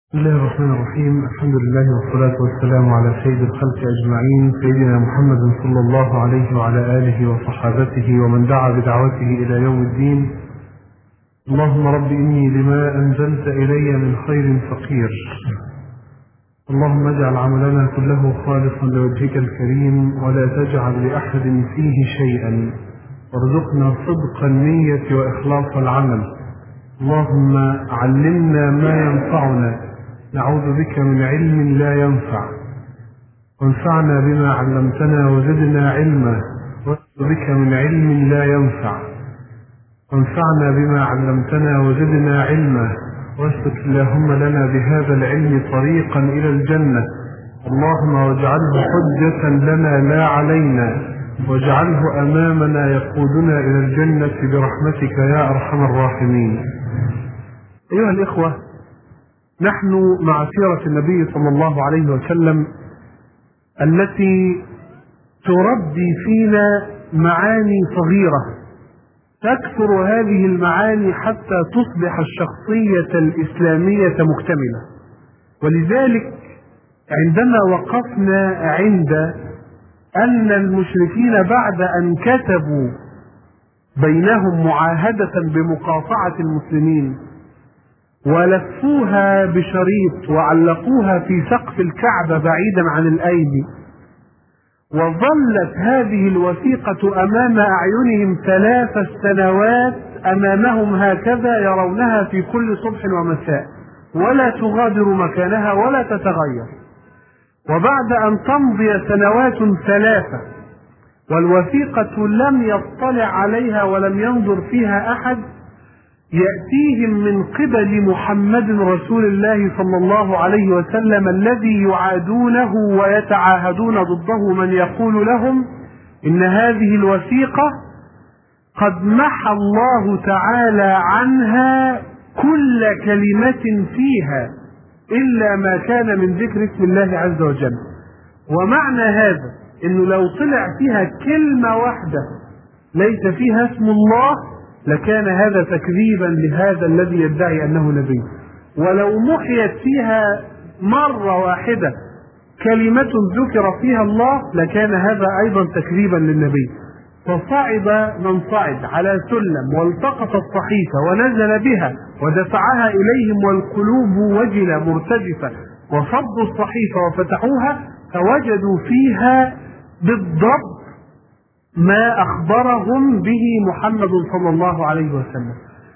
بسم الله الرحمن الرحيم. الحمد لله والصلاة والسلام على سيد الخلق أجمعين، سيدنا محمد صلى الله عليه وعلى آله وصحابته ومن دعا بدعوته إلى يوم الدين. اللهم رب إني لما أنزلت إلي من خير فقير، اللهم اجعل عملنا كله خالصا لوجهك الكريم ولا تجعل لأحد فيه شيئا، وارزقنا صدق النية وإخلاص العمل. اللهم علمنا ما ينفعنا، نعوذ بك من علم لا ينفع، وانفعنا بما علمتنا وزدنا علما، ونعوذ بك من علم لا ينفع، وانفعنا بما علمتنا وزدنا علما، واسلك اللهم لنا بهذا العلم طريقا إلى الجنة. اللهم واجعله حجة لنا لا علينا، واجعله أمامنا يقودنا إلى الجنة برحمتك يا أرحم الراحمين. أيها الإخوة، نحن مع سيرة النبي صلى الله عليه وسلم التي تربي فينا معاني صغيرة، تكثر هذه المعاني حتى تصبح الشخصية الإسلامية مكتملة. ولذلك عندما وقفنا عند أن المشركين بعد أن كتبوا بينهم معاهدة بمقاطعة المسلمين ولفوها بشريط وعلقوها في سقف الكعبة بعيدا عن الأيدي، وظلت هذه الوثيقة أمام أعينهم 3 سنوات، أمامهم هكذا يرونها في كل صبح ومساء، ولا تغادر مكانها ولا تتغير. وبعد أن تمضي سنوات 3 والوثيقة لم يطلع عليها ولم ينظر فيها أحد، يأتيهم من قبل محمد رسول الله صلى الله عليه وسلم الذي يعادونه ويتعاهدون ضده من يقول لهم إن هذه الوثيقة قد محى الله تعالى عنها كل كلمة فيها إلا ما كان من ذكر اسم الله عز وجل. ومعنى هذا إنه لو طلع فيها كلمة واحدة ليس فيها اسم الله لكان هذا تكذيبا لهذا الذي يدعي أنه نبي، ولو محيت فيها مرة واحدة كلمة ذكر فيها الله لكان هذا أيضا تكذيبا للنبي. فصعد من صعد على سلم والتقط الصحيفة ونزل بها ودفعها إليهم والقلوب وجلة مرتجفة، وفضوا الصحيفة وفتحوها فوجدوا فيها بالضبط ما أخبرهم به محمد صلى الله عليه وسلم،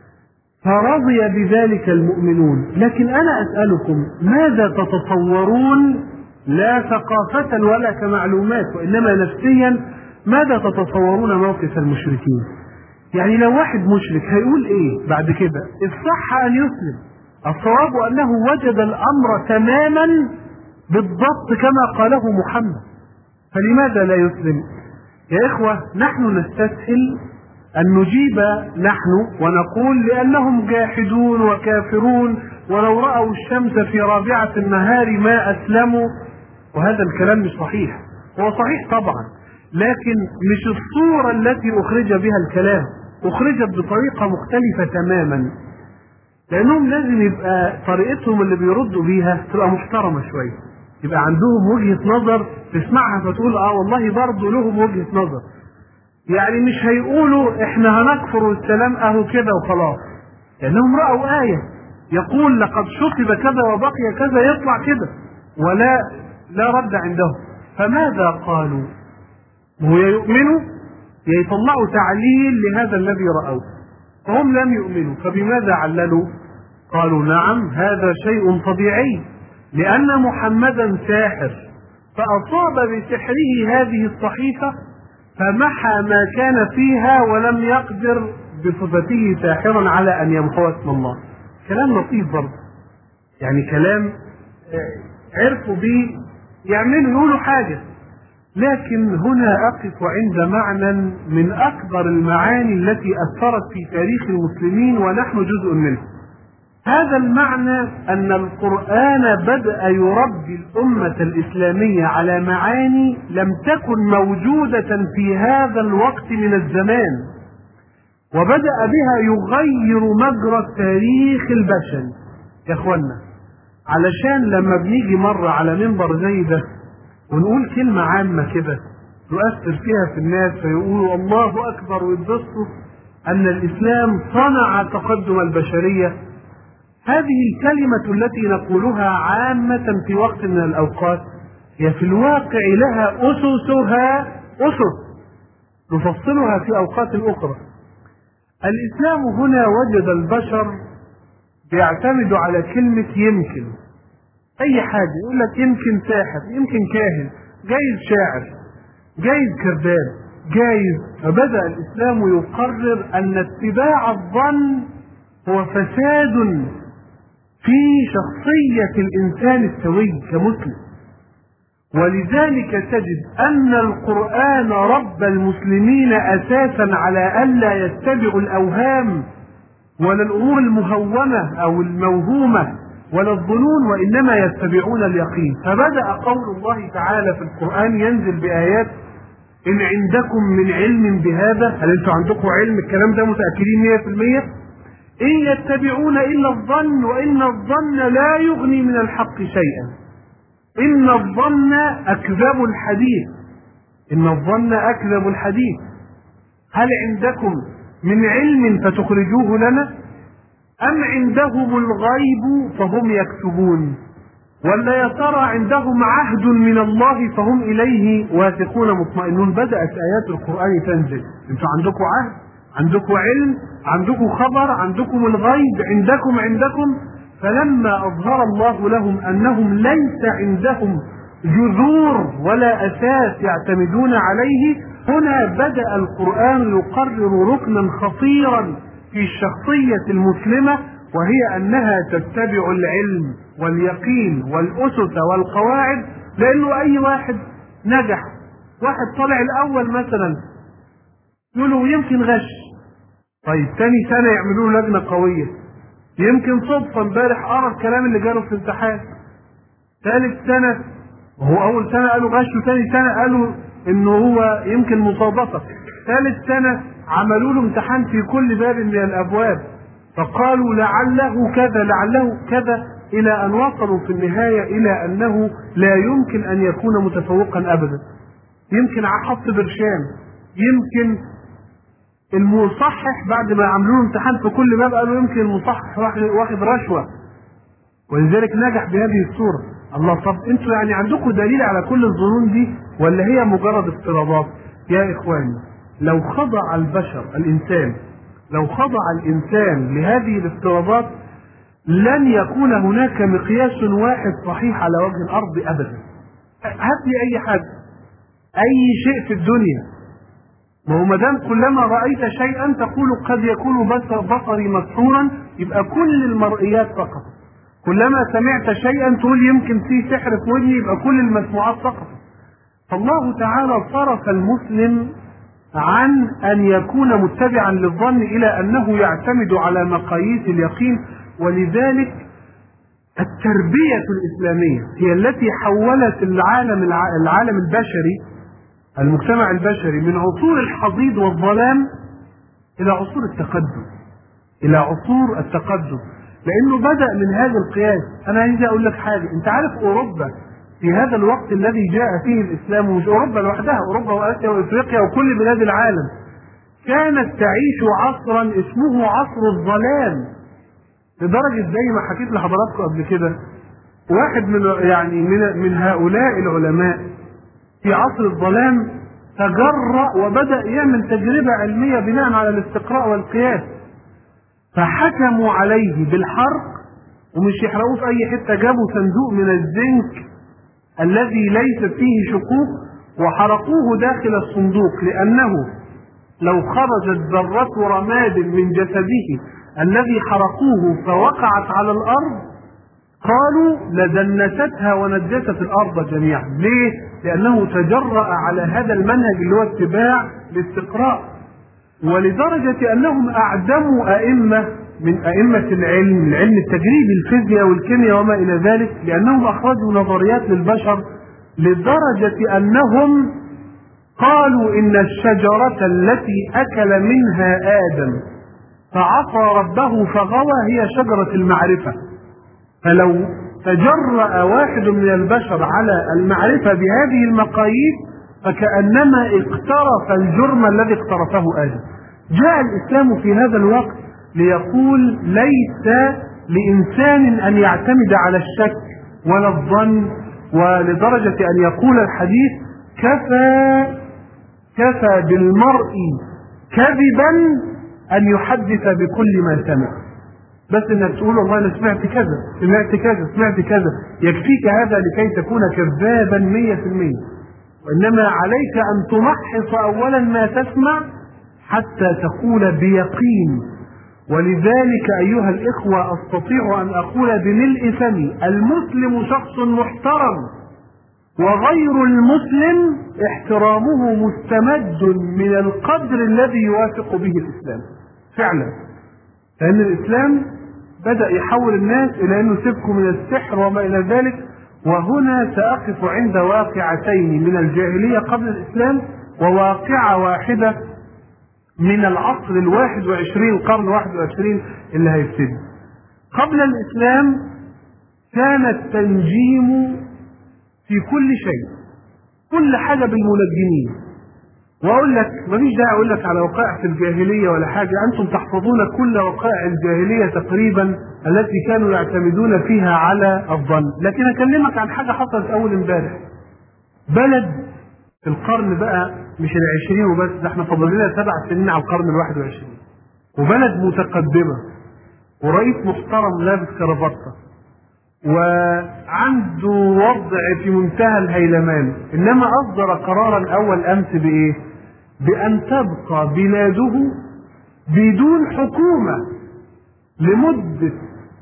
فرضي بذلك المؤمنون. لكن أنا أسألكم، ماذا تتصورون، لا ثقافة ولا كمعلومات وإنما نفسيا، ماذا تتصورون موقف المشركين؟ يعني لو واحد مشرك هيقول إيه بعد كده؟ الصح أن يسلم، الصواب أنه وجد الأمر تماما بالضبط كما قاله محمد، فلماذا لا يسلم؟ يا إخوة، نحن نستسهل أن نجيب نحن ونقول لأنهم جاحدون وكافرون، ولو رأوا الشمس في رابعة النهار ما أسلموا، وهذا الكلام مش صحيح. هو صحيح طبعا، لكن مش الصورة التي أخرج بها الكلام، أخرجت بطريقة مختلفة تماما، لأنهم لازم يبقى طريقتهم اللي بيردوا بيها تبقى محترمة شوية، يبقى عندهم وجهة نظر تسمعها فتقول والله برضه لهم وجهة نظر. يعني مش هيقولوا احنا هنكفر والسلام اهو كده وخلاص، لأنهم رأوا آية يقول لقد شكب كذا وبقي كذا، يطلع كده لا رد عندهم. فماذا قالوا؟ هو يؤمنوا يطلعوا تعليل لهذا الذي رأوه، فهم لم يؤمنوا. فبماذا عللوا؟ قالوا نعم هذا شيء طبيعي، لأن محمدا ساحر، فأصاب بسحره هذه الصحيفة فمحى ما كان فيها ولم يقدر بصفته ساحرا على أن يمحو اسم الله. كلام لطيف برضه، يعني كلام عرفوا به يقولوا حاجة. لكن هنا أقف عند معنى من أكبر المعاني التي أثرت في تاريخ المسلمين ونحن جزء منه. هذا المعنى أن القرآن بدأ يربي الأمة الإسلامية على معاني لم تكن موجودة في هذا الوقت من الزمان، وبدأ بها يغير مجرى تاريخ البشر. يا أخوانا، علشان لما بنيجي مرة على منبر زي ده ونقول كلمة عامة كده نؤثر فيها في الناس فيقولوا الله أكبر ويتبسطوا أن الإسلام صنع تقدم البشرية، هذه الكلمة التي نقولها عامة في وقت من الأوقات هي في الواقع لها أسس نفصلها في أوقات أخرى. الإسلام هنا وجد البشر بيعتمدوا على كلمة يمكن، أي حاجة يقول لك يمكن ساحر، يمكن كاهن، جايز شاعر، جايز كذاب، جايز. فبدأ الإسلام يقرر أن اتباع الظن هو فساد في شخصية الإنسان السوي كمسلم. ولذلك تجد أن القرآن رب المسلمين أساسا على ألا يتبعوا الأوهام ولا الأمور المهومة أو الموهومة ولا الظنون، وإنما يتبعون اليقين. فبدأ قول الله تعالى في القرآن ينزل بآيات إن عندكم من علم بهذا، هل أنتم عندكم علم الكلام ده متأكدين 100%؟ إن يتبعون إلا الظن وإن الظن لا يغني من الحق شيئا. إن الظن أكذب الحديث، إن الظن أكذب الحديث. هل عندكم من علم فتخرجوه لنا أم عندهم الغيب فهم يكتبون، ولا يا ترى عندهم عهد من الله فهم إليه واثقون مطمئنون. بدأت آيات القرآن تنزل. أنتم عندكم عهد، عندكم علم، عندكم خبر، عندكم الغيب، عندكم. فلما أظهر الله لهم أنهم ليس عندهم جذور ولا أساس يعتمدون عليه، هنا بدأ القرآن يقرر ركنا خطيرا في الشخصية المسلمة، وهي أنها تتبع العلم واليقين والأسس والقواعد. لأنه أي واحد نجح، واحد طلع الأول مثلا يقولوا يمكن غش، طيب تاني سنة يعملوا له لجنة قوية، يمكن صدفة امبارح قرا الكلام اللي جاله في الامتحان. ثالث سنة وهو أول سنة قالوا غش، وثاني سنة قالوا إنه هو يمكن مصادفة. ثالث سنة عملوا له امتحان في كل باب من الأبواب فقالوا لعله كذا لعله كذا، إلى أن وصلوا في النهاية إلى أنه لا يمكن أن يكون متفوقا أبدا. يمكن حط برشام، يمكن المصحح بعد ما عملوا له امتحان في كل باب قالوا يمكن المصحح واخد رشوة، ولذلك نجح بهذه الصورة. الله، طب انتوا يعني عندكم دليل على كل الظنون دي ولا هي مجرد افتراضات؟ يا إخواني، لو خضع الإنسان لهذه الافتراضات لن يكون هناك مقياس واحد صحيح على وجه الأرض أبدا. هات لي أي حد، أي شيء في الدنيا، ما هو مدام كلما رأيت شيئا تقول قد يكون بصري مسحورا، يبقى كل المرئيات فقط. كلما سمعت شيئا تقول يمكن فيه سحر في ودني، يبقى كل المسموعات فقط. فالله تعالى صرف المسلم عن أن يكون متبعا للظن إلى أنه يعتمد على مقاييس اليقين. ولذلك التربية الإسلامية هي التي حولت العالم البشري، المجتمع البشري، من عصور الحضيض والظلام إلى عصور التقدم، لأنه بدأ من هذا القياس. أنا عايز أقول لك حاجة، أنت عارف أوروبا في هذا الوقت الذي جاء فيه الإسلام، ومش أوروبا لوحدها، أوروبا وآسيا وإفريقيا وكل بلاد العالم، كانت تعيش عصرا اسمه عصر الظلام، لدرجة زي ما حكيت لحضراتكم قبل كده، واحد من هؤلاء العلماء في عصر الظلام تجرأ وبدأ يعمل تجربة علمية بناء على الاستقراء والقياس، فحكموا عليه بالحرق، ومش يحرقوه في أي حتة، جابوا صندوق من الزنك الذي ليس فيه شقوق وحرقوه داخل الصندوق، لأنه لو خرجت ذرة رماد من جسده الذي حرقوه فوقعت على الأرض قالوا لدنستها ونجست الأرض جميعا. ليه؟ لأنه تجرأ على هذا المنهج اللي هو اتباع الاستقراء. ولدرجة أنهم أعدموا أئمة من أئمة العلم التجريبي، الفيزياء والكيمياء وما إلى ذلك، لأنهم أخرجوا نظريات للبشر، لدرجة أنهم قالوا إن الشجرة التي أكل منها آدم فعصى ربه فغوى هي شجرة المعرفة، فلو تجرأ واحد من البشر على المعرفة بهذه المقاييس فكأنما اقترف الجرم الذي اقترفه آدم. جاء الإسلام في هذا الوقت ليقول ليس لإنسان أن يعتمد على الشك ولا الظن، ولدرجة أن يقول الحديث كفى بالمرء كذبا أن يحدث بكل ما سمع. بس انك تقول والله انا سمعت كذا سمعت كذا يكفيك هذا لكي تكون كذابا 100%. وانما عليك ان تمحص اولا ما تسمع حتى تقول بيقين. ولذلك ايها الاخوة استطيع ان اقول بملء فمي المسلم شخص محترم، وغير المسلم احترامه مستمد من القدر الذي يوافق به الاسلام فعلا. لان الاسلام بدأ يحول الناس إلى أنه سيبكم من السحر وما إلى ذلك. وهنا سأقف عند واقعتين من الجاهلية قبل الإسلام، وواقعة واحدة من العصر 21 القرن 21 اللي هيبتدي. قبل الإسلام كان التنجيم في كل شيء، كل حاجة بالمنجمين. واقول لك مفيش داعي اقول لك على وقائع في الجاهليه ولا حاجه، انتم تحفظون كل وقائع الجاهليه تقريبا التي كانوا يعتمدون فيها على الظن. لكن اكلمك عن حاجه حصلت اول امبارح. بلد في القرن بقى مش ال20 وبس، ده احنا فاضل لنا 7 سنين على القرن ال21، وبلد متقدمه ورئيس محترم لابس كرافته وعنده وضع في منتهى الهيلمان، انما اصدر قرارا اول امس بايه؟ بأن تبقى بلاده بدون حكومة لمدة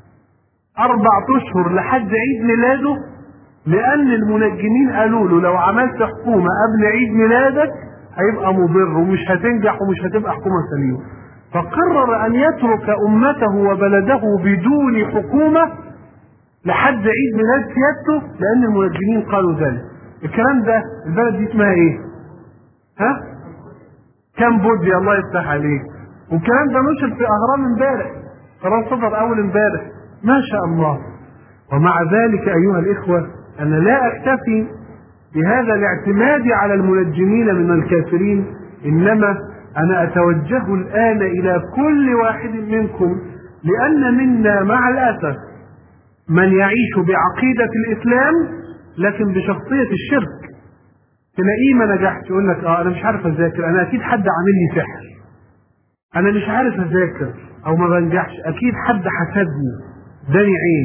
4 أشهر لحد عيد ميلاده، لأن المنجمين قالوا له لو عملت حكومة قبل عيد ميلادك هيبقى مضر ومش هتنجح ومش هتبقى حكومة سليمة. فقرر أن يترك أمته وبلده بدون حكومة لحد عيد ميلاد سيادته، لأن المنجمين قالوا ذلك. الكلام ده البلد دي اسمها إيه؟ ها؟ كامبوديا. الله يفتح عليك. والكلام ده نشر في اهرام امبارح، قرار صدر اول امبارح ما شاء الله. ومع ذلك ايها الاخوه انا لا اكتفي بهذا الاعتماد على المنجمين من الكافرين، انما انا اتوجه الان الى كل واحد منكم، لان منا مع الاسف من يعيش بعقيده الاسلام لكن بشخصيه الشرك. تلاقيه ما نجحش يقول لك انا مش عارف اذاكر، انا اكيد حد عامل لي سحر، انا مش عارف اذاكر او ما بنجحش، اكيد حد حسدني، داني عين.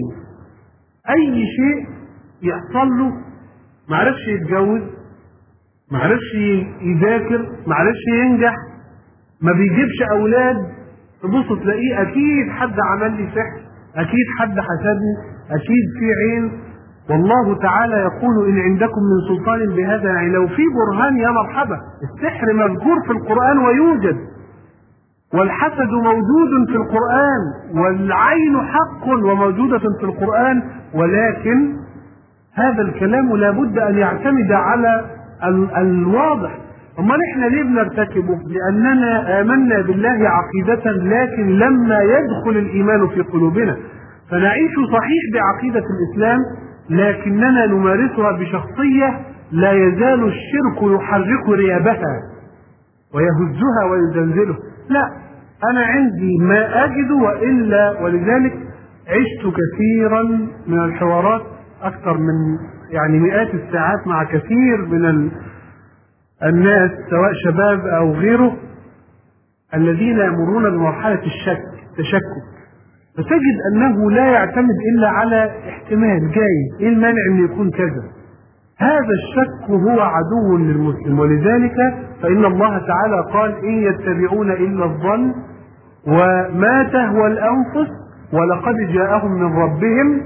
اي شيء يحصل له، ما عرفش يتجوز، ما عرفش يذاكر، ما عرفش ينجح، ما بيجيبش اولاد، تبص تلاقيه اكيد حد عمل لي سحر، اكيد حد حسدني، اكيد في عين. والله تعالى يقول إن عندكم من سلطان بهذا، يعني لو في برهان يا مرحبا. السحر مذكور في القرآن ويوجد، والحسد موجود في القرآن، والعين حق وموجودة في القرآن، ولكن هذا الكلام لابد أن يعتمد على الواضح. أما احنا ليه بنرتكبه؟ لأننا آمنا بالله عقيدة، لكن لما يدخل الإيمان في قلوبنا فنعيش صحيح بعقيدة الإسلام، لكننا نمارسها بشخصية لا يزال الشرك يحرك ريابها ويهزها ويزلزله. لا، أنا عندي ما أجد وإلا. ولذلك عشت كثيرا من الحوارات، أكثر من يعني مئات الساعات مع كثير من الناس سواء شباب أو غيره الذين يمرون بمرحلة التشكك، فتجد أنه لا يعتمد إلا على احتمال جاي، إيه المانع أن يكون كذا. هذا الشك هو عدو للمسلم. ولذلك فإن الله تعالى قال إن يتبعون إلا الظن وما تهوى الأنفس ولقد جاءهم من ربهم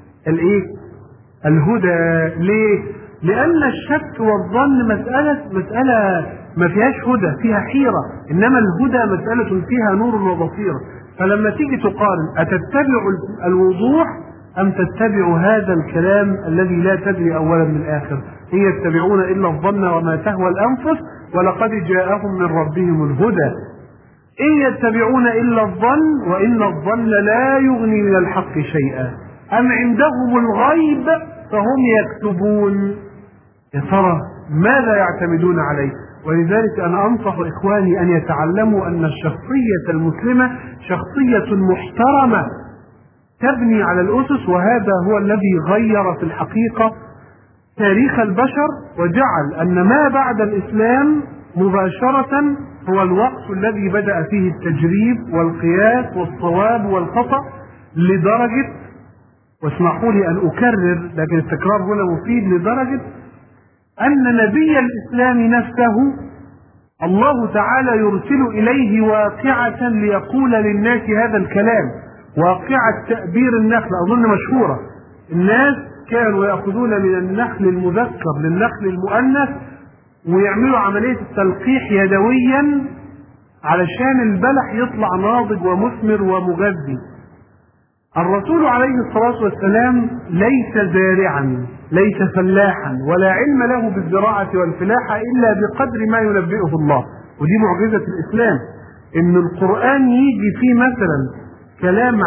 الهدى. ليه؟ لأن الشك والظن مسألة ما فيهاش هدى، فيها حيرة، إنما الهدى مسألة فيها نور وبصيرة. فلما تيجي تقارن أتتبع الوضوح أم تتبع هذا الكلام الذي لا تدري أولا من آخر؟ إن يتبعون إلا الظن وما تهوى الأنفس ولقد جاءهم من ربهم الهدى. إن يتبعون إلا الظن وإن الظن لا يغني من الحق شيئا. أم عندهم الغيب فهم يكتبون؟ يا ترى ماذا يعتمدون عليه؟ ولذلك أنا أنصح إخواني أن يتعلموا أن الشخصية المسلمة شخصية محترمة تبني على الأسس، وهذا هو الذي غير في الحقيقة تاريخ البشر، وجعل أن ما بعد الإسلام مباشرة هو الوقت الذي بدأ فيه التجريب والقياس والصواب والخطأ، لدرجة، واسمحوا لي أن أكرر لكن التكرار هنا مفيد، لدرجة أن نبي الإسلام نفسه الله تعالى يرسل إليه واقعة ليقول للناس هذا الكلام، واقعة تأبير النخل، أظن مشهورة. الناس كانوا يأخذون من النخل المذكر للنخل المؤنث ويعملوا عملية التلقيح يدويا علشان البلح يطلع ناضج ومثمر ومغذي. الرسول عليه الصلاة والسلام ليس زارعا، ليس فلاحا، ولا علم له بالزراعة والفلاحة إلا بقدر ما ينبئه الله. ودي معجزة الإسلام، إن القرآن يجي فيه مثلا كلام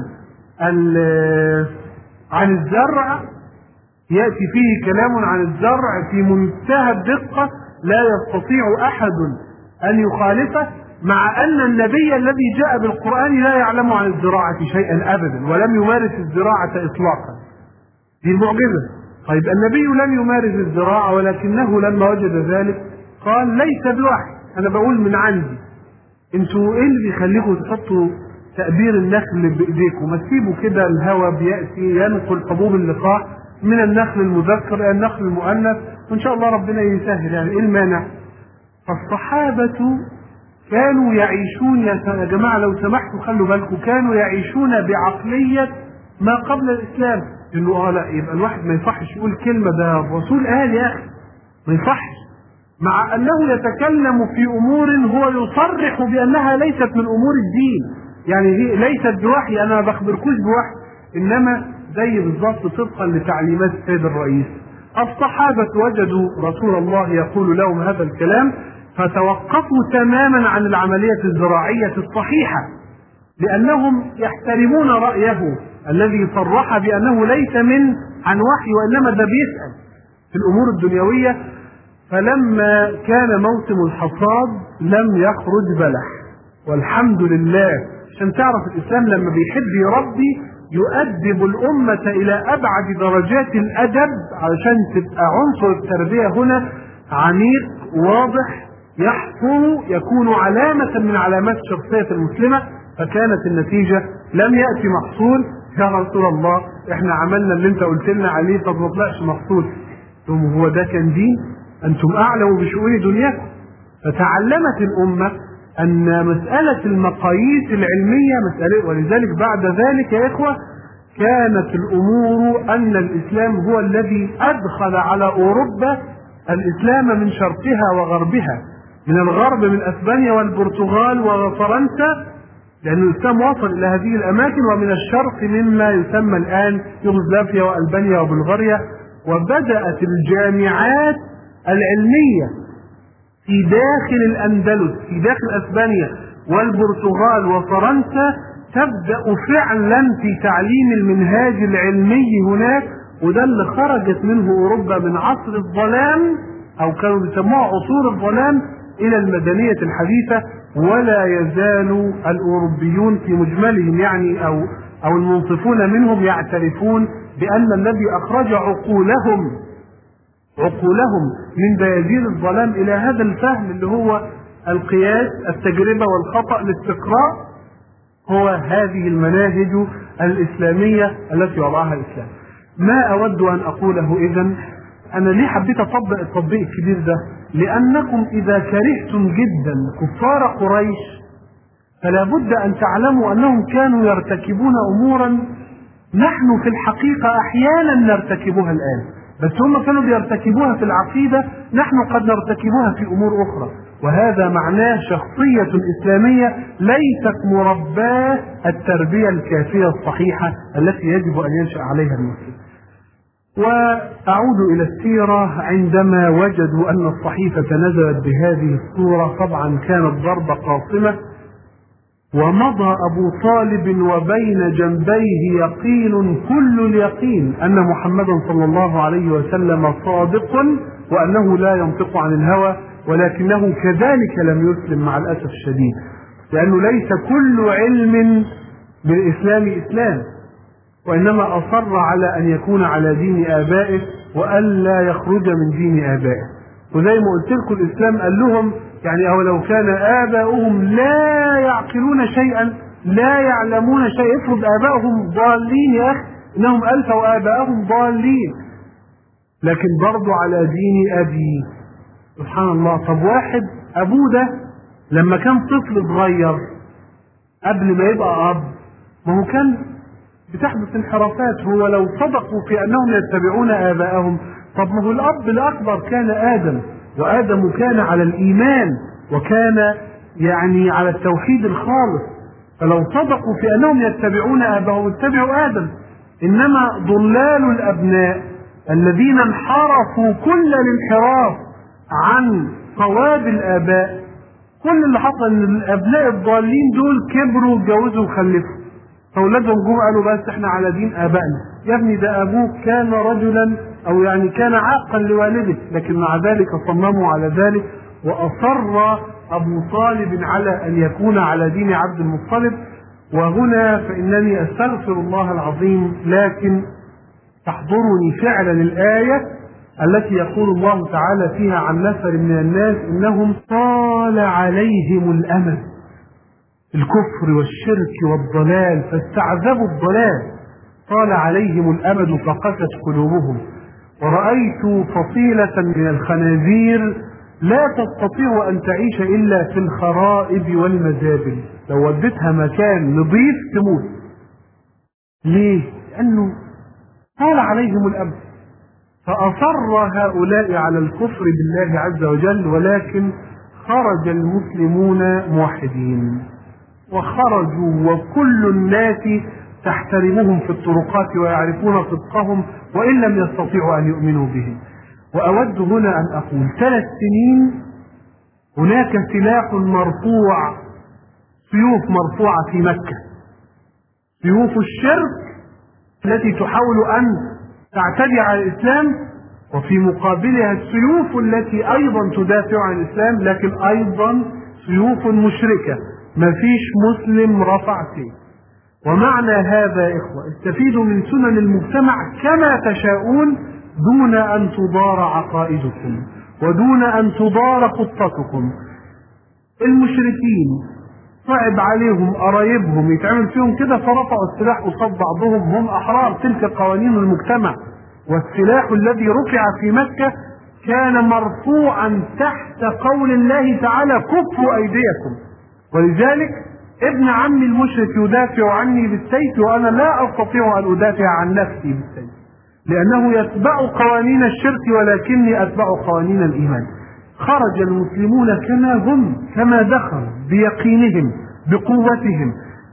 عن الزرع، يأتي فيه كلام عن الزرع في منتهى الدقة لا يستطيع أحد أن يخالفه، مع أن النبي الذي جاء بالقرآن لا يعلم عن الزراعة شيئا أبدا ولم يمارس الزراعة إطلاقا. دي المعجزة. طيب النبي لم يمارس الزراعة، ولكنه لما وجد ذلك قال ليس بوحي، أنا بقول من عندي. انتوا ايه اللي بيخليكم تحطوا تأبير النخل بإيديكم؟ ما تسيبوا كده الهواء بيأتي ينقل حبوب اللقاح من النخل المذكر إلى النخل المؤنث، وإن شاء الله ربنا يسهل، يعني إيه المانع؟ فالصحابة كانوا يعيشون، يا جماعة لو سمحتوا خلوا بالكم، كانوا يعيشون بعقلية ما قبل الإسلام. إنه لا، يبقى الواحد ما يصحش يقول كلمة ده الرسول قال يا أخي، ما يصحش، مع أنه يتكلم في أمور هو يصرح بأنها ليست من أمور الدين، يعني هي ليست بوحي، أنا ما بخبركوش بوحي، إنما زي بالضبط طبقا لتعليمات السيد الرئيس. الصحابة وجدوا رسول الله يقول لهم هذا الكلام فتوقفوا تماما عن العملية الزراعية الصحيحة، لأنهم يحترمون رأيه الذي صرح بأنه ليس عن وحي، وإنما ده بيسأل في الأمور الدنيوية. فلما كان موسم الحصاد لم يخرج بلح، والحمد لله. عشان تعرف الإسلام لما بيحب يربي يؤدب الأمة إلى أبعد درجات الأدب، علشان تبقى عنصر التربية هنا عميق واضح يحفر، يكون علامة من علامات الشخصية المسلمة. فكانت النتيجة لم يأتي محصول، يا رسول الله احنا عملنا اللي انت قلت لنا عليه طب ما طلعش محصول. ثم هو ده كان دين؟ أنتم أعلم بشؤون دنياكم. فتعلمت الأمة أن مسألة المقاييس العلمية مسألة، ولذلك بعد ذلك يا إخوة كانت الأمور أن الإسلام هو الذي أدخل على أوروبا الإسلام من شرقها وغربها، من الغرب من أسبانيا والبرتغال وفرنسا، لأن الإسلام وصل إلى هذه الأماكن، ومن الشرق مما يسمى الآن يوغوسلافيا وألبانيا وبلغاريا. وبدأت الجامعات العلمية في داخل الأندلس، في داخل أسبانيا والبرتغال وفرنسا، تبدأ فعلا في تعليم المنهاج العلمي هناك، وده اللي خرجت منه أوروبا من عصر الظلام، أو كانوا بيسموها عصور الظلام، إلى المدنية الحديثة. ولا يزال الأوروبيون في مجملهم يعني أو المنصفون منهم يعترفون بأن الذي أخرج عقولهم من بيادين الظلام إلى هذا الفهم اللي هو القياس، التجربة والخطأ، الاستقراء، هو هذه المناهج الإسلامية التي وضعها الإسلام. ما أود أن أقوله إذن، أنا ليه حبيت أطبق التطبيق الكبير ده؟ لأنكم إذا كرهتم جدا كفار قريش فلا بد أن تعلموا أنهم كانوا يرتكبون أمورا نحن في الحقيقة أحيانا نرتكبها الآن، بس هم كانوا بيرتكبوها في العقيدة، نحن قد نرتكبها في أمور أخرى. وهذا معناه شخصية إسلامية ليست مرباة التربية الكافية الصحيحة التي يجب أن ينشأ عليها المسلم. وأعود إلى السيرة. عندما وجدوا أن الصحيفة نزلت بهذه الصورة طبعا كانت ضربة قاصمة، ومضى أبو طالب وبين جنبيه يقين كل اليقين أن محمدا صلى الله عليه وسلم صادق وأنه لا ينطق عن الهوى، ولكنه كذلك لم يسلم مع الأسف الشديد، لأنه ليس كل علم بالإسلام إسلام، وإنما أصر على أن يكون على دين آبائه وألا يخرج من دين آبائه. وزي ما قلت لكم الإسلام قال لهم يعني أولو كان آباؤهم لا يعقلون شيئا لا يعلمون شيئا، افرض آباؤهم ضالين يا أخي، إنهم ألفوا آباءهم ضالين، لكن برضو على دين أبي. سبحان الله. طب واحد أبوه ده لما كان طفل صغير قبل ما يبقى أب، ما هو كان بتحدث انحرافات. هو لو صدقوا في أنهم يتبعون آباءهم، طب ما هو الأب الأكبر كان آدم، وآدم كان على الإيمان وكان يعني على التوحيد الخالص، فلو صدقوا في أنهم يتبعون آباءهم اتبعوا آدم. إنما ضلال الأبناء الذين انحرفوا كل الانحراف عن صواب الآباء، كل اللي حصل ان الابناء الضالين دول كبروا واتجوزوا وخلفوا، فاولادهم جم قالوا بس احنا على دين ابائنا. يا ابني ده ابوك كان رجلا او يعني كان عاقا لوالده، لكن مع ذلك صمموا على ذلك، واصر ابو طالب على ان يكون على دين عبد المطلب. وهنا فانني استغفر الله العظيم، لكن تحضرني فعلا الايه التي يقول الله تعالى فيها عن نفر من الناس إنهم طال عليهم الأمد، الكفر والشرك والضلال فاستعذبوا الضلال، طال عليهم الأمد فقست قلوبهم. ورأيت فصيلة من الخنازير لا تستطيع أن تعيش إلا في الخرائب والمزابل، لو ودتها مكان نظيف تموت. ليه؟ لأنه طال عليهم الأمد، فأصر هؤلاء على الكفر بالله عز وجل، ولكن خرج المسلمون موحدين، وخرجوا وكل الناس تحترمهم في الطرقات ويعرفون صدقهم وإن لم يستطيعوا أن يؤمنوا بهم. وأود هنا أن أقول 3 سنين هناك سلاح مرفوع، سيوف مرفوعة في مكة، سيوف الشرك التي تحاول أن تعتدي على الإسلام، وفي مقابلها السيوف التي أيضا تدافع عن الإسلام، لكن أيضا سيوف مشركة، ما فيش مسلم رفع سيف. ومعنى هذا يا إخوة استفيدوا من سنن المجتمع كما تشاءون دون أن تضار عقائدكم ودون أن تضار خطتكم. المشركين صعب عليهم قرايبهم يتعمل فيهم كده فرفعوا السلاح قصاد بعضهم، هم أحرار، تلك قوانين المجتمع. والسلاح الذي رفع في مكة كان مرفوعا تحت قول الله تعالى كفوا أيديكم، ولذلك ابن عمي المشرك يدافع عني بالسيف وأنا لا أستطيع أن أدافع عن نفسي بالسيف، لأنه يتبع قوانين الشرك ولكني أتبع قوانين الإيمان. خرج المسلمون كما هم، كما دخلوا، بيقينهم، بقوتهم،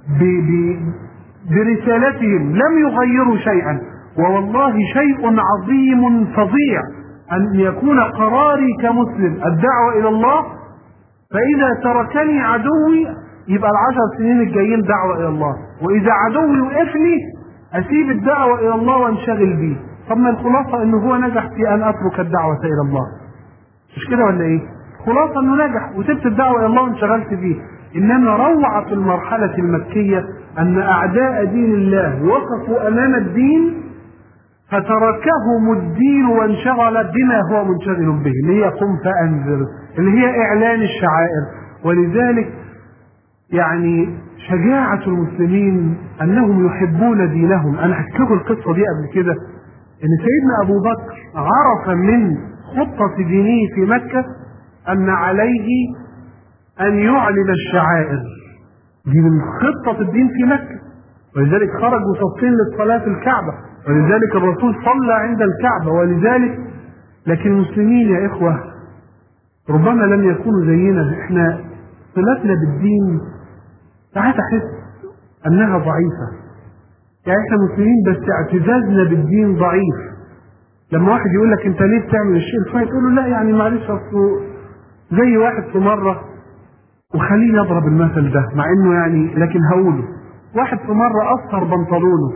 برسالتهم، لم يغيروا شيئا. ووالله شيء عظيم فظيع أن يكون قراري كمسلم الدعوة إلى الله، فإذا تركني عدوي يبقى 10 سنين الجايين دعوة إلى الله، وإذا عدوي وقفني أسيب الدعوة إلى الله وانشغل بيه. طب ما الخلاصة إنه هو نجح في أن أترك الدعوة إلى الله، مش كده ولا إيه؟ خلاصة إنه نجح وسبت الدعوة إلى الله وانشغلت بيه. إنما روعة المرحلة المكية أن أعداء دين الله وقفوا أمام الدين فتركهم الدين وانشغل بما هو منشغل به، اللي هي قم فأنذر، اللي هي إعلان الشعائر. ولذلك يعني شجاعة المسلمين أنهم يحبون دينهم. أنا حكيت لكم القصة دي قبل كده، إن سيدنا أبو بكر عرف من خطة دينه في مكة أن عليه أن يعلن الشعائر دي من خطة الدين في مكة، ولذلك خرجوا صفين للصلاة في الكعبة، ولذلك الرسول صلى عند الكعبة. ولذلك لكن المسلمين يا إخوة ربما لم يكونوا زينا، إحنا صلتنا بالدين ساعات أحس أنها ضعيفة، يعني إحنا مسلمين بس اعتزازنا بالدين ضعيف. لما واحد يقول لك أنت ليه بتعمل الشيء الفلاني تقول له لا يعني معلش أصله زي واحد في مرة وخليني اضرب المثل ده مع انه يعني لكن هقوله. واحد في مرة قصر بنطلونه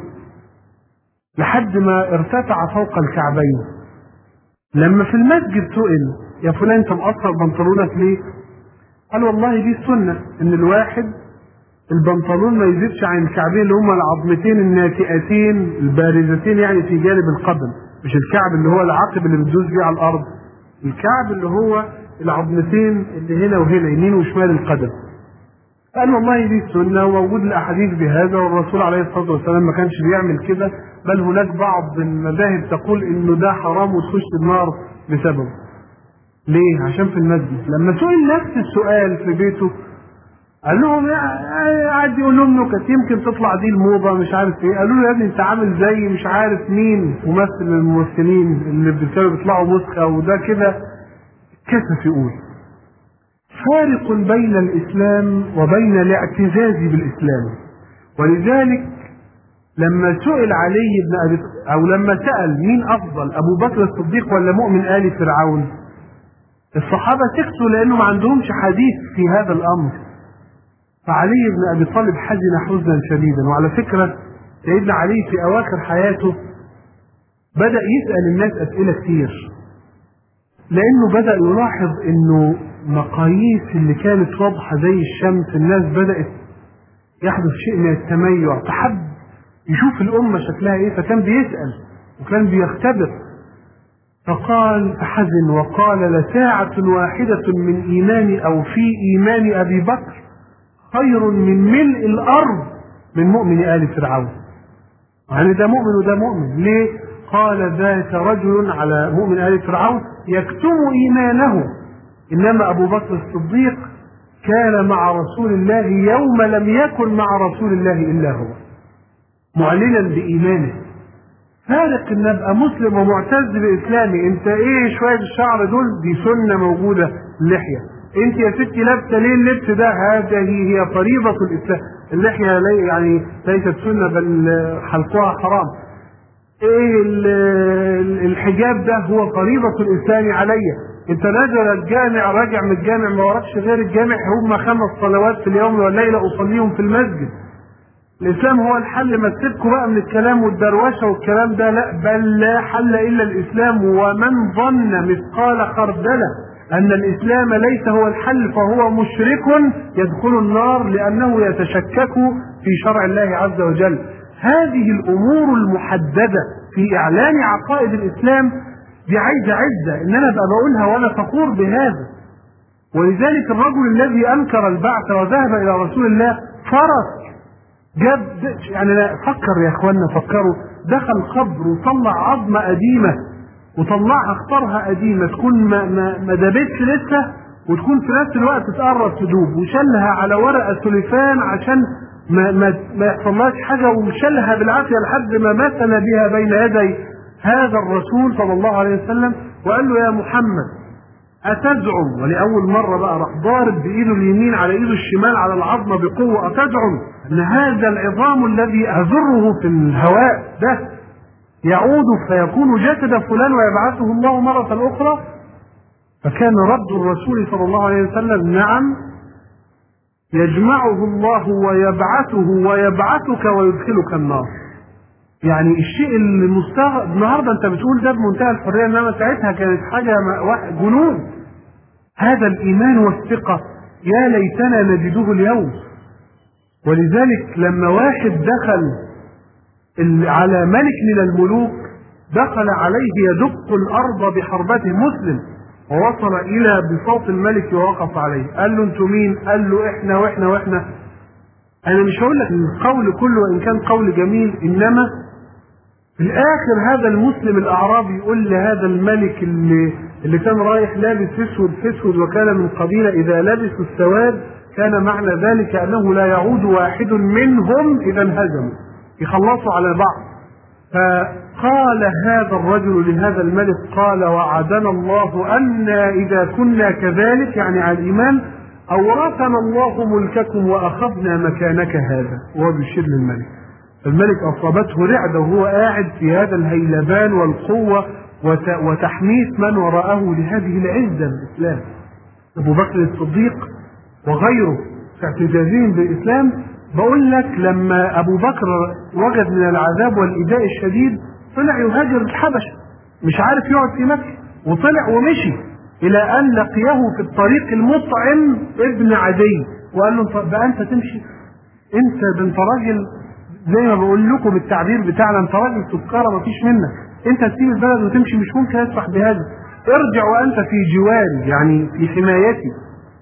لحد ما ارتفع فوق الكعبين. لما في المسجد سئل يا فلان انت مقصر بنطلونك ليه؟ قال والله دي السنة ان الواحد البنطلون ما يزيدش عن الكعبين اللي هما العظمتين الناتئتين البارزتين يعني في جانب القدم، مش الكعب اللي هو العقب اللي بتدوس بيه على الارض، الكعب اللي هو العظمتين اللي هنا وهنا يمين وشمال القدم. قال والله دي السنة وموجود الاحاديث بهذا، والرسول عليه الصلاة والسلام ما كانش بيعمل كده، بل هناك بعض المذاهب تقول انه ده حرام وتخش النار بسببه. ليه؟ عشان في المسجد لما سئل نفس السؤال في بيته قال لهم قاعد يقول لهم نكت يمكن تطلع دي الموضه مش عارف ايه. قالوا له يا ابني انت عامل زي مش عارف مين ممثل من الممثلين اللي بيطلعوا مسخه وده كده. كسف يقول. فارق بين الاسلام وبين الاعتزاز بالاسلام. ولذلك لما سئل علي بن ابي او لما سال مين افضل ابو بكر الصديق ولا مؤمن ال فرعون، الصحابه سكتوا لانه ما عندهمش حديث في هذا الامر. فعلي بن ابي طالب حزن حزنا شديدا. وعلى فكره سيدنا علي في اواخر حياته بدا يسال الناس اسئله كتير، لانه بدا يلاحظ انه مقاييس اللي كانت واضحه زي الشمس الناس بدات يحدث شيء من التميع، فحب يشوف الامه شكلها ايه، فكان بيسال وكان بيختبر. فقال فحزن وقال لساعه واحده من ايمان او في ايمان ابي بكر خير من ملء الارض من مؤمن ال فرعون. يعني ده مؤمن وده مؤمن. ليه؟ قال ذاك رجل على مؤمن ال فرعون يكتم ايمانه، انما ابو بكر الصديق كان مع رسول الله يوم لم يكن مع رسول الله الا هو، معلنا بايمانه. فارق ان ابقى مسلم ومعتز باسلامي. انت ايه شويه الشعر دول؟ دي سنه موجوده. اللحيه انت يا ستي لابسه ليه اللبس ده؟ هذه هي فريضه الاسلام. اللحيه يعني ليست سنه بل حلقها حرام. ايه الحجاب ده؟ هو فريضه الاسلام علي. انت نازل الجامع راجع من الجامع ما وراكش غير الجامع، هم 5 صلوات في اليوم والليله اصليهم في المسجد. الاسلام هو الحل. ما تسيبكوا بقى من الكلام والدروشه والكلام ده، لا بل لا حل الا الاسلام. ومن ظن مثقال خردله ان الاسلام ليس هو الحل فهو مشرك يدخل النار، لانه يتشكك في شرع الله عز وجل. هذه الامور المحدده في اعلان عقائد الاسلام دي عايزه عزه ان انا ابقى بقولها وانا فخور بهذا. ولذلك الرجل الذي انكر البعث وذهب الى رسول الله فرس جاب يعني لا فكر يا اخوانا فكروا، دخل قبر وطلع عظمه قديمه وطلعها اختارها قديمه تكون ما دابتش لسه وتكون في نفس الوقت تقرب تدوب، وشلها على ورقه سليفان عشان ما يحصلهاش حاجه، وشلها بالعافيه لحد ما مثل بها بين يدي هذا الرسول صلى الله عليه وسلم وقال له يا محمد أتزعم، ولأول مرة بقى راح ضارب بإيده اليمين على إيده الشمال على العظمة بقوة، أتزعم أن هذا العظام الذي أزره في الهواء ده يعود فيكون جسد فلان ويبعثه الله مرة أخرى؟ فكان رد الرسول صلى الله عليه وسلم نعم يجمعه الله ويبعثه ويبعثك ويدخلك النار. يعني الشيء المستغرب النهارده انت بتقول ده بمنتهى الحريه، انما ساعتها كانت حاجه جنون. هذا الايمان والثقه يا ليتنا نجده اليوم. ولذلك لما واحد دخل على ملك من الملوك دخل عليه يدق الارض بحربته مسلم، ووصل الى بساط الملك ووقف عليه. قال له انتوا مين؟ قال له احنا واحنا واحنا. انا مش هقول لك القول كله وان كان قول جميل، انما في الاخر هذا المسلم الاعرابي يقول لهذا الملك اللي كان رايح لابس اسود في اسود وكان من قبيله اذا لبسوا السواد كان معنى ذلك انه لا يعود واحد منهم اذا انهزموا، يخلصوا على بعض. فقال هذا الرجل لهذا الملك قال وعدنا الله ان اذا كنا كذلك يعني على الايمان اورثنا الله ملككم واخذنا مكانك هذا، وهو بيشير للملك. الملك أصابته رعدة وهو قاعد في هذا الهيلبان والقوة وتحميس من وراءه لهذه العزة الإسلام. أبو بكر الصديق وغيره في اعتزازهم بالإسلام. بقول لك لما أبو بكر وجد من العذاب والإيذاء الشديد طلع يهاجر الحبشة، مش عارف يقعد في مكة، وطلع ومشي إلى أن لقيه في الطريق المطعم ابن عدي وقال له بقى أنت تمشي؟ أنت أنت راجل زي ما بقول لكم بالتعبير بتاعنا، أنت راجل سكارة مفيش منك، أنت تسيب البلد وتمشي؟ مش ممكن أسمح بهذا، ارجع وأنت في جواري يعني في حمايتي.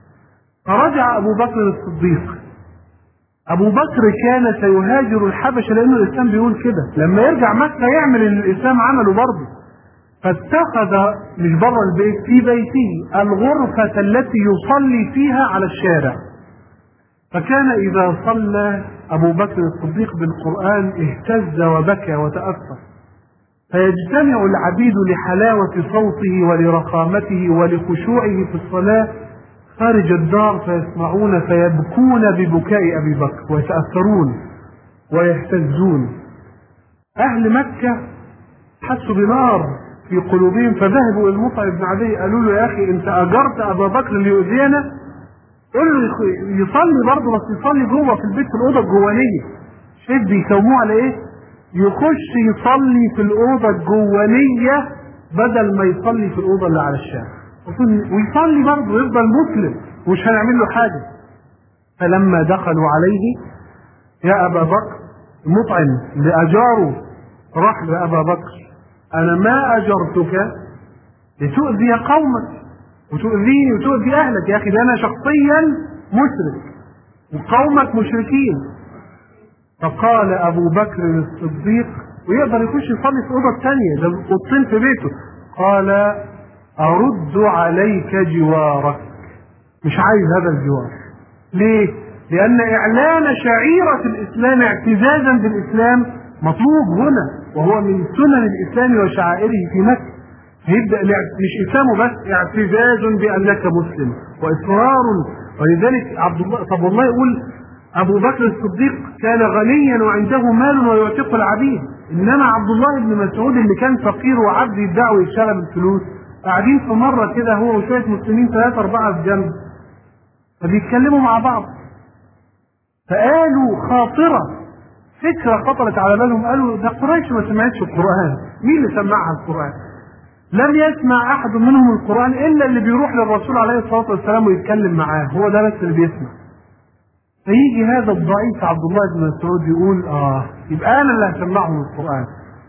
فرجع أبو بكر الصديق. أبو بكر كان سيهاجر الحبشة لأن الإسلام بيقول كده، لما يرجع مكة يعمل اللي الإسلام عمله برضه. فاتخذ مش بره البيت، في بيته الغرفة التي يصلي فيها على الشارع. فكان إذا صلى أبو بكر الصديق بالقرآن اهتز وبكى وتأثر، فيجتمع العبيد لحلاوة صوته ولرخامته ولخشوعه في الصلاة خارج الدار فيسمعون فيبكون ببكاء أبي بكر ويتأثرون ويهتزون. أهل مكة حسوا بنار في قلوبهم فذهبوا إلى المطعم بن عدي قالوا له يا أخي أنت أجرت أبا بكر ليؤذينا؟ قل له يصلي برضه، بس يصلي جوه في البيت في الأوضة الجوانية. شايف بيسموه على إيه؟ يخش يصلي في الأوضة الجوانية بدل ما يصلي في الأوضة اللي على الشارع، ويصلي برضه يفضل مسلم ومش هنعمل له حاجة. فلما دخلوا عليه يا أبا بكر، المطعم اللي أجاره راح لأبا بكر أنا ما أجرتك لتؤذي قومك وتؤذيني وتؤذي أهلك يا أخي، ده أنا شخصيا مشرك وقومك مشركين. فقال أبو بكر الصديق، ويقدر يخش يصلي في الأوضة الثانية ده أوضتين في بيته، قال أرد عليك جوارك، مش عايز هذا الجوار. ليه؟ لأن إعلان شعيرة الإسلام اعتزازا بالإسلام مطلوب هنا، وهو من سنن الإسلام وشعائره في مكة. يبدأ مش إسلامه بس، اعتزاز بأنك مسلم وإصرار. ولذلك عبد الله، طب والله يقول أبو بكر الصديق كان غنيا وعنده مال ويعتق العبيد، إنما عبد الله بن مسعود اللي كان فقير وعبد يدعي ويشتغل بالفلوس قاعدين في مرة كده هو وشوية مسلمين 3 4 في جنب فبيتكلموا مع بعض، فقالوا خاطرة فكرة خطرت على بالهم، قالوا ده قريش ما سمعتش القرآن، مين اللي سمعها القرآن؟ لم يسمع أحد منهم القرآن إلا اللي بيروح للرسول عليه الصلاة والسلام ويتكلم معاه، هو ده بس اللي بيسمع. فيجي هذا الضعيف عبد الله بن مسعود يقول يبقى أنا اللي هسمعهم القرآن،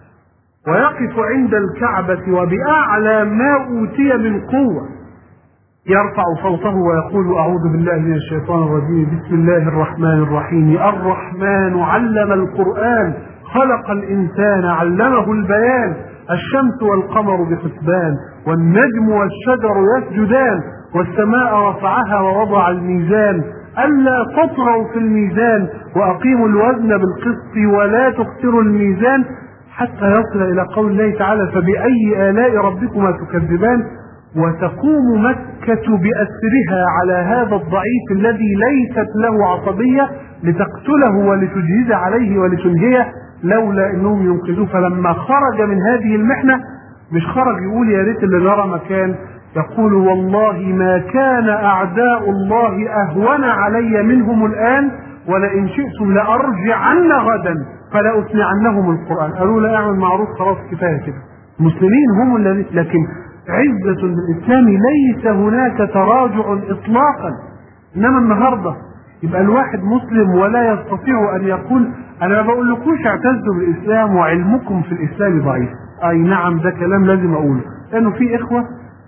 ويقف عند الكعبة وبأعلى ما أوتي من قوة يرفع صوته ويقول أعوذ بالله من الشيطان الرجيم، بسم الله الرحمن الرحيم، الرحمن علم القرآن خلق الإنسان علمه البيان، الشمس والقمر بحسبان، والنجم والشجر يسجدان، والسماء رفعها ووضع الميزان ألا تطغوا في الميزان وأقيموا الوزن بالقسط ولا تخسروا الميزان، حتى يصل إلى قول الله تعالى فبأي آلاء ربكما تكذبان. وتقوم مكة بأسرها على هذا الضعيف الذي ليست له عصبية لتقتله ولتجهز عليه ولتنهيه لولا انهم ينقذوه. فلما خرج من هذه المحنة مش خرج يقول يا ريت اللي نرى مكان، يقول والله ما كان أعداء الله أهون علي منهم الآن، ولئن شئتم لأرجعن غدا فلأسمعنهم القرآن. قالوا لا اعمل معروف خلاص كفاية كده، المسلمين هم الذين، لكن عزة بالإسلام ليس هناك تراجع إطلاقا. إنما النهاردة يبقى الواحد مسلم ولا يستطيع أن يقول أنا ما بقول لكوش اعتزوا بالإسلام وعلمكم في الإسلام ضعيف. أي نعم ده كلام لازم أقوله، لأنه في إخوة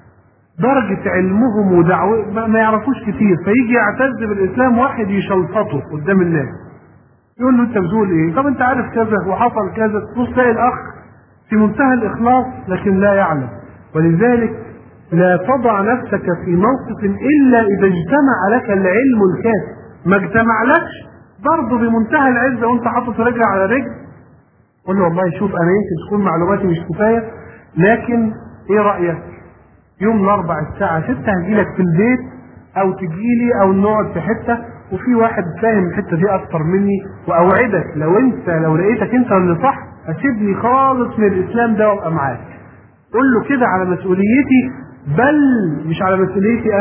درجة علمهم ودعوة ما يعرفوش كتير، فيجي يعتز بالإسلام واحد يشلفطه قدام الناس يقول له أنت بتقول إيه؟ طب أنت عارف كذا وحصل كذا، تبص تلاقي الأخ في منتهى الإخلاص لكن لا يعلم. ولذلك لا تضع نفسك في موقف إلا إذا اجتمع لك العلم الكافي، ما اجتمع لكش برضه بمنتهى العزة وانت حاطط رجل على رجل قل له والله شوف أنا يمكن تكون معلوماتي مش كفاية، لكن إيه رأيك يوم الأربع الساعة 6 هجيلك في البيت أو تجيلي أو نقعد في حتة وفي واحد فاهم الحتة دي أكتر مني، وأوعدك لو لقيتك أنت اللي صح هسيبني خالص من الإسلام ده وأبقى معاك. قل له كده على مسؤوليتي، بل مش على مسؤوليتي أنا،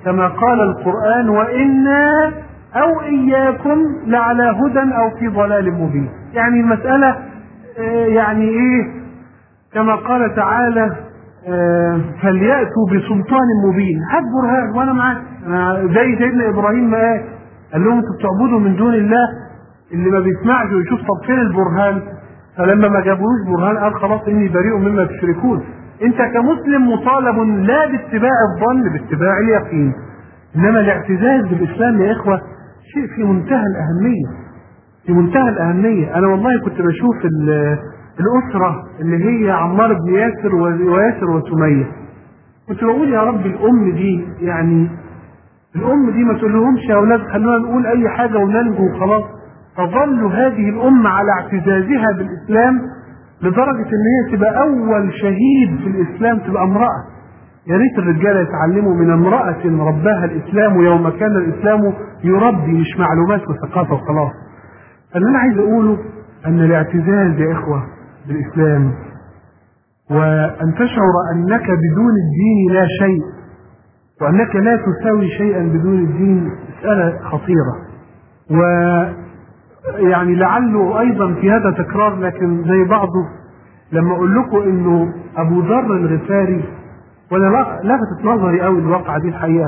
كما قال القرآن: وإنا أو إياكم لعلى هدى أو في ضلال مبين. يعني المسألة يعني إيه؟ كما قال تعالى: فليأتوا بسلطان مبين. هات برهان وأنا معاك. زي سيدنا إبراهيم ما قال لهم: أنتوا بتعبدوا من دون الله اللي ما بيسمعش ويشوف. طب فين البرهان؟ فلما ما جابوش برهان قال: خلاص إني بريء مما تشركون. أنت كمسلم مطالب لا باتباع الظن، باتباع اليقين. إنما الاعتزاز بالإسلام يا إخوة شيء في منتهى الأهمية، في منتهى الأهمية. أنا والله كنت بشوف الأسرة اللي هي عمار بن ياسر وياسر وسمية، كنت بقول يا رب الأم دي، يعني الأم دي ما تقولهمش يا أولاد خلونا نقول أي حاجة وننجو وخلاص. تظل هذه الأم على اعتزازها بالإسلام لدرجة إن هي تبقى أول شهيد في الإسلام تبقى امرأة. يا ريت الرجالة يتعلموا من امرأة رباها الإسلام يوم كان الإسلام يربي، مش معلومات وثقافة وخلاص. اللي أنا عايز أقوله أن الاعتزاز يا إخوة بالإسلام وأن تشعر أنك بدون الدين لا شيء، وأنك لا تساوي شيئا بدون الدين، مسألة خطيرة. ويعني لعله أيضا في هذا تكرار لكن زي بعضه، لما أقول لكم إنه أبو ذر الغفاري، وأنا لفتت نظري أوي الواقعة دي الحقيقة،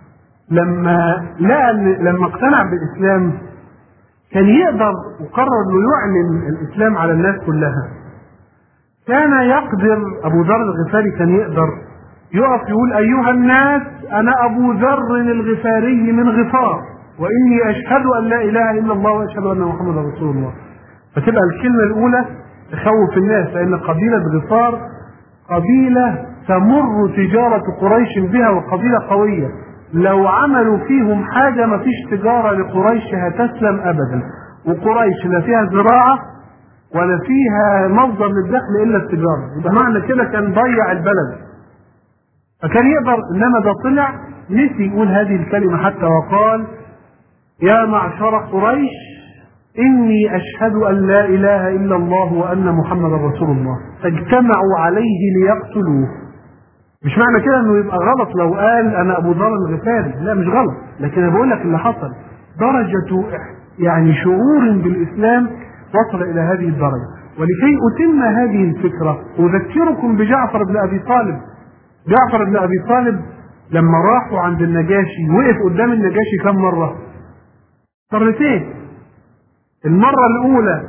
لما اقتنع بالإسلام كان يقدر وقرر انه يعلن الاسلام على الناس كلها. كان يقدر ابو ذر الغفاري كان يقدر يقف يقول: ايها الناس انا ابو ذر الغفاري من غفار، واني اشهد ان لا اله الا الله واشهد ان محمدا رسول الله. فتبقى الكلمه الاولى تخوف الناس، لان قبيله غفار قبيله تمر تجاره قريش بها، وقبيله قويه. لو عملوا فيهم حاجة ما فيش تجارة لقريش هتسلم أبدا، وقريش لا فيها زراعة ولا فيها مصدر للدخل إلا التجارة. يبقى معنى كده كان ضيع البلد. فكان يقدر، إنما ده طلع نسي يقول هذه الكلمة حتى، وقال: يا معشر قريش إني أشهد أن لا إله إلا الله وأن محمدا رسول الله. فاجتمعوا عليه ليقتلوه. مش معنى كده انه يبقى غلط لو قال انا ابو ذر الغفاري، لا مش غلط، لكن انا بقول لك اللي حصل درجة يعني شعور بالاسلام وصل الى هذه الدرجة. ولكي اتم هذه الفكرة اذكركم بجعفر بن ابي طالب. جعفر بن ابي طالب لما راحوا عند النجاشي وقف قدام النجاشي كم مرة؟ مرتين. المرة الاولى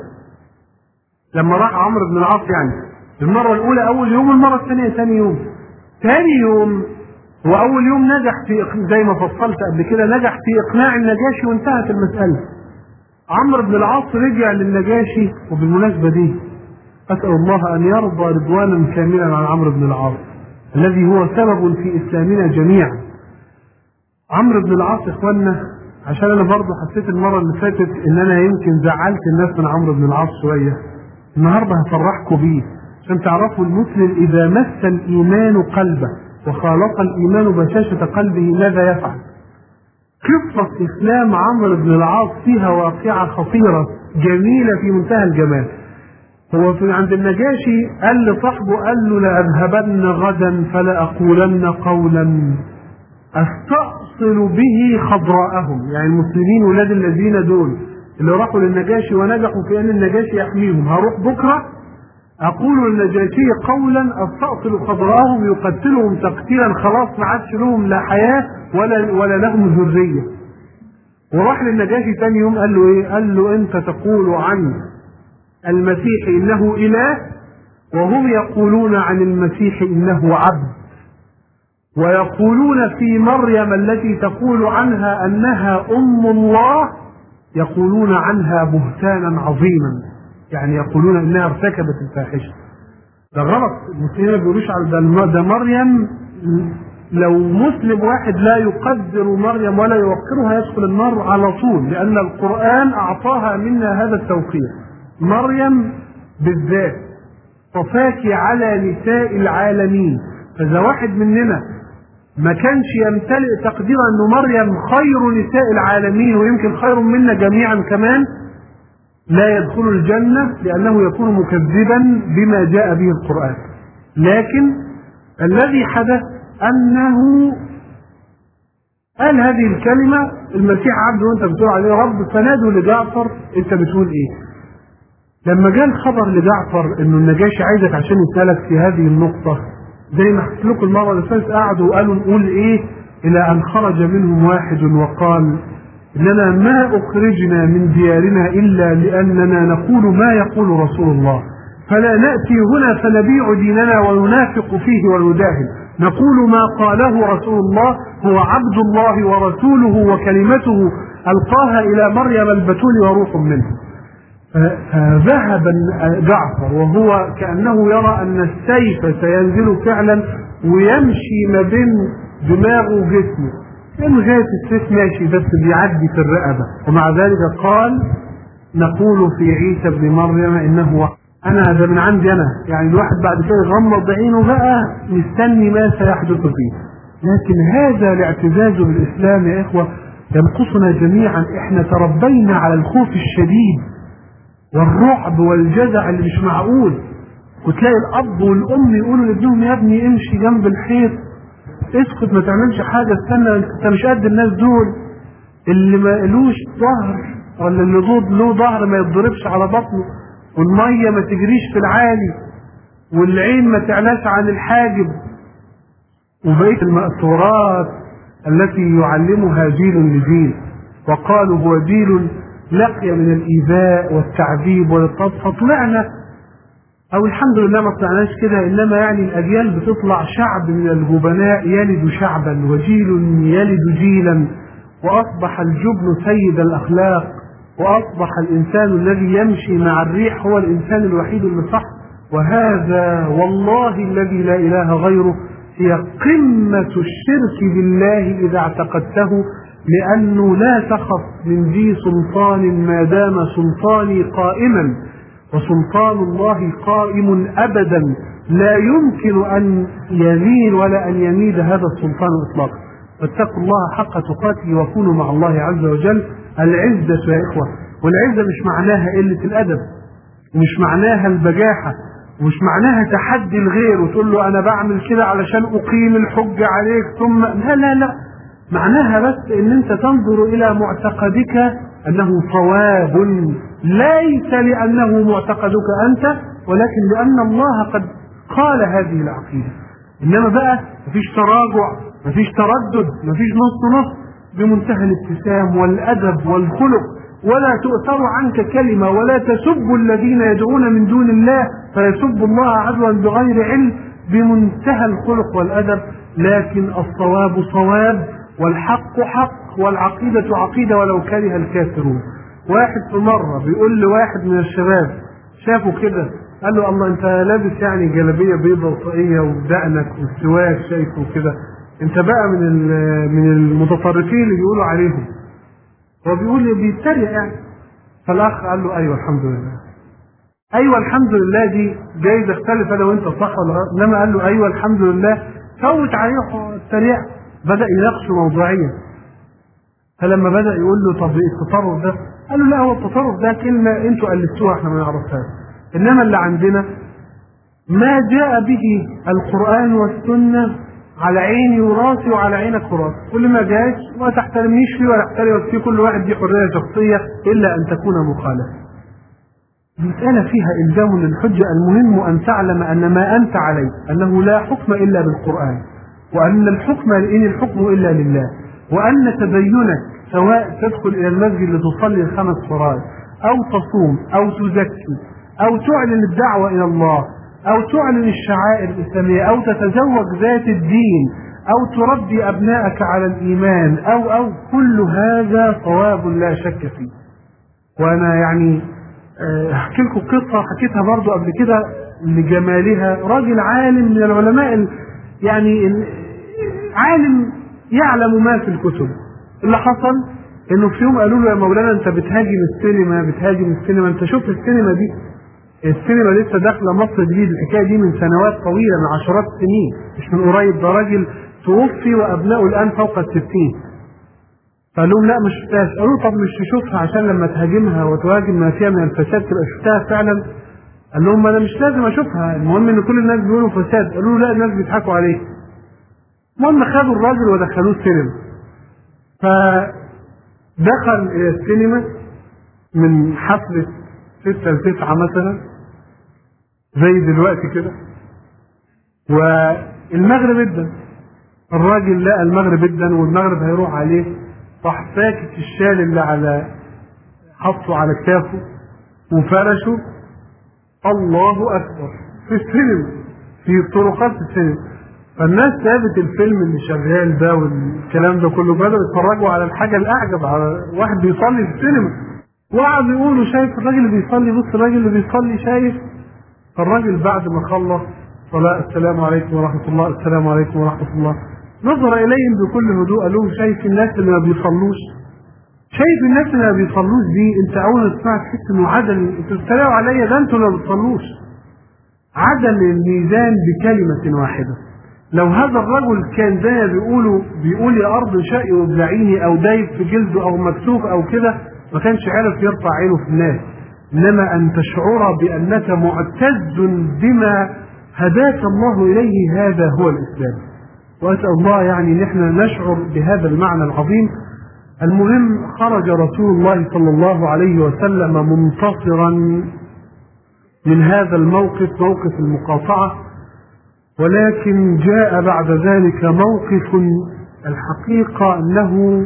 لما راح عمرو بن العاص، يعني المرة الاولى اول يوم، والمرة الثانية ثاني يوم. ثاني يوم هو أول يوم نجح في زي ما فصلت قبل كده، نجح في إقناع النجاشي وانتهت المسألة. عمرو بن العاص رجع للنجاشي، وبالمناسبة دي أسأل الله أن يرضى رضوانا كاملا عن عمرو بن العاص الذي هو سبب في إسلامنا جميعا. عمرو بن العاص إخواننا، عشان أنا برضه حسيت المرة اللي فاتت إن أنا يمكن زعلت الناس من عمرو بن العاص شوية، النهارده هفرحكم بيه عشان تعرفوا المسلم إذا مس الإيمان قلبه وخالط الإيمان بشاشة قلبه ماذا يفعل. قصة إسلام عمرو بن العاص فيها واقعة خطيرة جميلة في منتهى الجمال. هو في عند النجاشي قال لصاحبه، قال له: لأذهبن غدا فلا أقولن قولا أستأصل به خضراءهم. يعني المسلمين ولاد الذين دول اللي راحوا للنجاشي ونجحوا في أن النجاشي يحميهم، هروح بكرة أقول للنجاشي قولا أستأصل خضراءهم يقتلهم تقتيلا، خلاص ما عادش لهم لا حياة ولا لهم ذرية. وراح للنجاشي ثاني يوم قال له إيه؟ قال له: أنت تقول عن المسيح إنه إله، وهم يقولون عن المسيح إنه عبد، ويقولون في مريم التي تقول عنها أنها أم الله يقولون عنها بهتانا عظيما، يعني يقولون انها ارتكبت الفاحشه. ده غلط، المسلمين ما بيقولوش على ده مريم. لو مسلم واحد لا يقدر مريم ولا يوقرها يدخل النار على طول، لان القران اعطاها منا هذا التوقير. مريم بالذات صفاكي على نساء العالمين. فاذا واحد مننا ما كانش يمتلئ تقدير ان مريم خير نساء العالمين ويمكن خير منا جميعا كمان، لا يدخل الجنة، لأنه يكون مكذبا بما جاء به القرآن. لكن الذي حدث أنه قال هذه الكلمة المسيح عبده وانت بتقول عليه رب، فنادوا لجعفر انت بتقول ايه؟ لما جاء الخبر لجعفر انه النجاشي عايزك عشان يسألك في هذه النقطة، زي ما حكيت لكم المرة اللي فاتت، قعدوا وقالوا نقول ايه، الى ان خرج منهم واحد وقال اننا ما اخرجنا من ديارنا الا لاننا نقول ما يقول رسول الله، فلا نأتي هنا فنبيع ديننا وننافق فيه ونداهن، نقول ما قاله رسول الله هو عبد الله ورسوله وكلمته ألقاها إلى مريم البتول وروح منه. فذهب جعفر وهو كأنه يرى أن السيف سينزل فعلا ويمشي ما بين دماغه وجسمه، لأنه جاية السيف ماشي بس بيعدي في الرقبة، ومع ذلك قال نقول في عيسى ابن مريم إنه أنا ده من عندي أنا، يعني الواحد بعد كده يغمض عينه بقى مستني ما سيحدث فيه. لكن هذا الاعتزاز بالإسلام يا إخوة ينقصنا جميعا. إحنا تربينا على الخوف الشديد والرعب والجزع اللي مش معقول، وتلاقي الأب والأم يقولوا لابنهم يا ابني امشي جنب الحيط، اسكت ما تعملش حاجة، استنى انت مش قد الناس دول، اللي ما لوش ظهر ولا اللي له ظهر ما يتضربش على بطنه، والمية ما تجريش في العالي، والعين ما تعلاش عن الحاجب، وبقية المأثورات التي يعلمها جيل لجيل. وقالوا هو جيل لقي من الإيذاء والتعذيب والاضطهاد، فطلعنا أو الحمد لله ما طلعناش كده، إنما يعني الأجيال بتطلع شعب من الجبناء يلد شعبا وجيل يلد جيلا، وأصبح الجبن سيد الأخلاق، وأصبح الإنسان الذي يمشي مع الريح هو الإنسان الوحيد اللي صح. وهذا والله الذي لا إله غيره هي قمة الشرك بالله إذا اعتقدته، لأنه لا تخف من ذي سلطان ما دام سلطاني قائما، وسلطان الله قائم أبدا لا يمكن أن يميل ولا أن يميد هذا السلطان إطلاقا. فاتقوا الله حق تقاته وكونوا مع الله عز وجل. العزة يا إخوة، والعزة مش معناها قلة الأدب، مش معناها البجاحة، ومش معناها تحدي الغير وتقول له أنا بعمل كده علشان أقيم الحجة عليك ثم لا لا لا، معناها بس إن أنت تنظر إلى معتقدك أنه صواب، ليس لأنه معتقدك أنت، ولكن لأن الله قد قال هذه العقيدة. إنما بقى مفيش تراجع، مفيش تردد، مفيش نص نص، بمنتهى الابتسام والأدب والخلق، ولا تؤثر عنك كلمة، ولا تسبوا الذين يدعون من دون الله فيسبوا الله عدوا بغير علم، بمنتهى الخلق والأدب. لكن الصواب صواب والحق حق والعقيدة عقيدة ولو كره الكافرون. واحد في مرة بيقول لواحد من الشباب شافه كده، قال له الله انت لابس يعني جلابية بيضة وطاقية ودقنك والسواك شايفه كده، انت بقى من المتطرفين اللي بيقولوا عليهم. هو بيقول بيتريق يعني. فالاخ قال له ايوه الحمد لله. ايوه الحمد لله دي جايز اختلف انا وانت صح ولا غلط، انما قال له ايوه الحمد لله فوت عليه التريق، بدا يناقشه موضوعيا. فلما بدا يقول له طب التطرف ده، قال له لا هو التطرف ده كلمه انتوا الفتوها احنا ما نعرفهاش، انما اللي عندنا ما جاء به القرآن والسنة على عيني وراسي وعلى عينك وراسي، كل ما جاش ما تحترمنيش فيه ولا احترمك فيه، كل واحد دي حرية شخصية إلا أن تكون مخالفة. المسألة فيها إلزام للحجة، المهم أن تعلم أن ما أنت عليه أنه لا حكم إلا بالقرآن، وأن الحكم إن الحكم إلا لله، وأن تدينك سواء تدخل إلى المسجد لتصلي الخمس فرائض أو تصوم أو تزكي أو تعلن الدعوة إلى الله أو تعلن الشعائر الإسلامية أو تتزوج ذات الدين أو تربي أبنائك على الإيمان أو كل هذا صواب لا شك فيه. وأنا يعني أحكي لكم قصة حكيتها برضو قبل كده لجمالها. راجل عالم من العلماء، يعني عالم يعلم ما في الكتب. اللي حصل إنه في يوم قالوا له يا مولانا أنت بتهاجم السينما، أنت شفت السينما دي؟ السينما لسه داخله مصر جديد، الحكايه دي من سنوات طويله، من عشرات السنين، مش من قريب. ده راجل توفي وابنائه الان فوق ال60. فقال لهم لا مش شفتهاش. قالوا طب مش تشوفها عشان لما تهاجمها وتهاجم ما فيها من الفساد تبقى شفتها فعلا؟ قال لهم انا مش لازم اشوفها، المهم ان كل الناس بيقولوا فساد. قالوا لا الناس بيضحكوا عليه. المهم خدوا الراجل ودخلوه السينما. فدخل إلى السينما من حفلة 6 ل9 مثلا زي دلوقتي كده، والمغرب جدا، الراجل لقى المغرب جدا والمغرب هيروح عليه، راح ساكت الشال اللي على حطه على كتافه وفرشه الله أكبر في السينما، في طرقات السينما. فالناس سابت الفيلم اللي شغال ده والكلام ده كله، بدأوا يتفرجوا على الحاجة الأعجب، على واحد بيصلي في السينما، وقعدوا يقولوا شايف الراجل اللي بيصلي، بص الراجل اللي بيصلي شايف. فالراجل بعد ما خلص صلاة السلام عليكم ورحمة الله، السلام عليكم ورحمة الله، نظر إليهم بكل هدوء قال لهم شايف الناس اللي ما بيصلوش، شايف الناس اللي ما بيصلوش دي، انت اول ما تسمع تحس انه عدل، انتوا بتتريقوا عليا، ده انتوا اللي ما بتصلوش. عدل الميزان بكلمة واحدة. لو هذا الرجل كان زي ما بيقول يا ارض شقي وابلعيني، او دايب في جلده او مكتوف او كده، ما كانش عارف يرفع عينه في الناس. انما ان تشعر بانك معتز بما هداك الله اليه، هذا هو الاسلام. واسال الله يعني ان احنا نشعر بهذا المعنى العظيم. المهم خرج رسول الله صلى الله عليه وسلم منتصرا من هذا الموقف، موقف المقاطعة، ولكن جاء بعد ذلك موقف الحقيقة أنه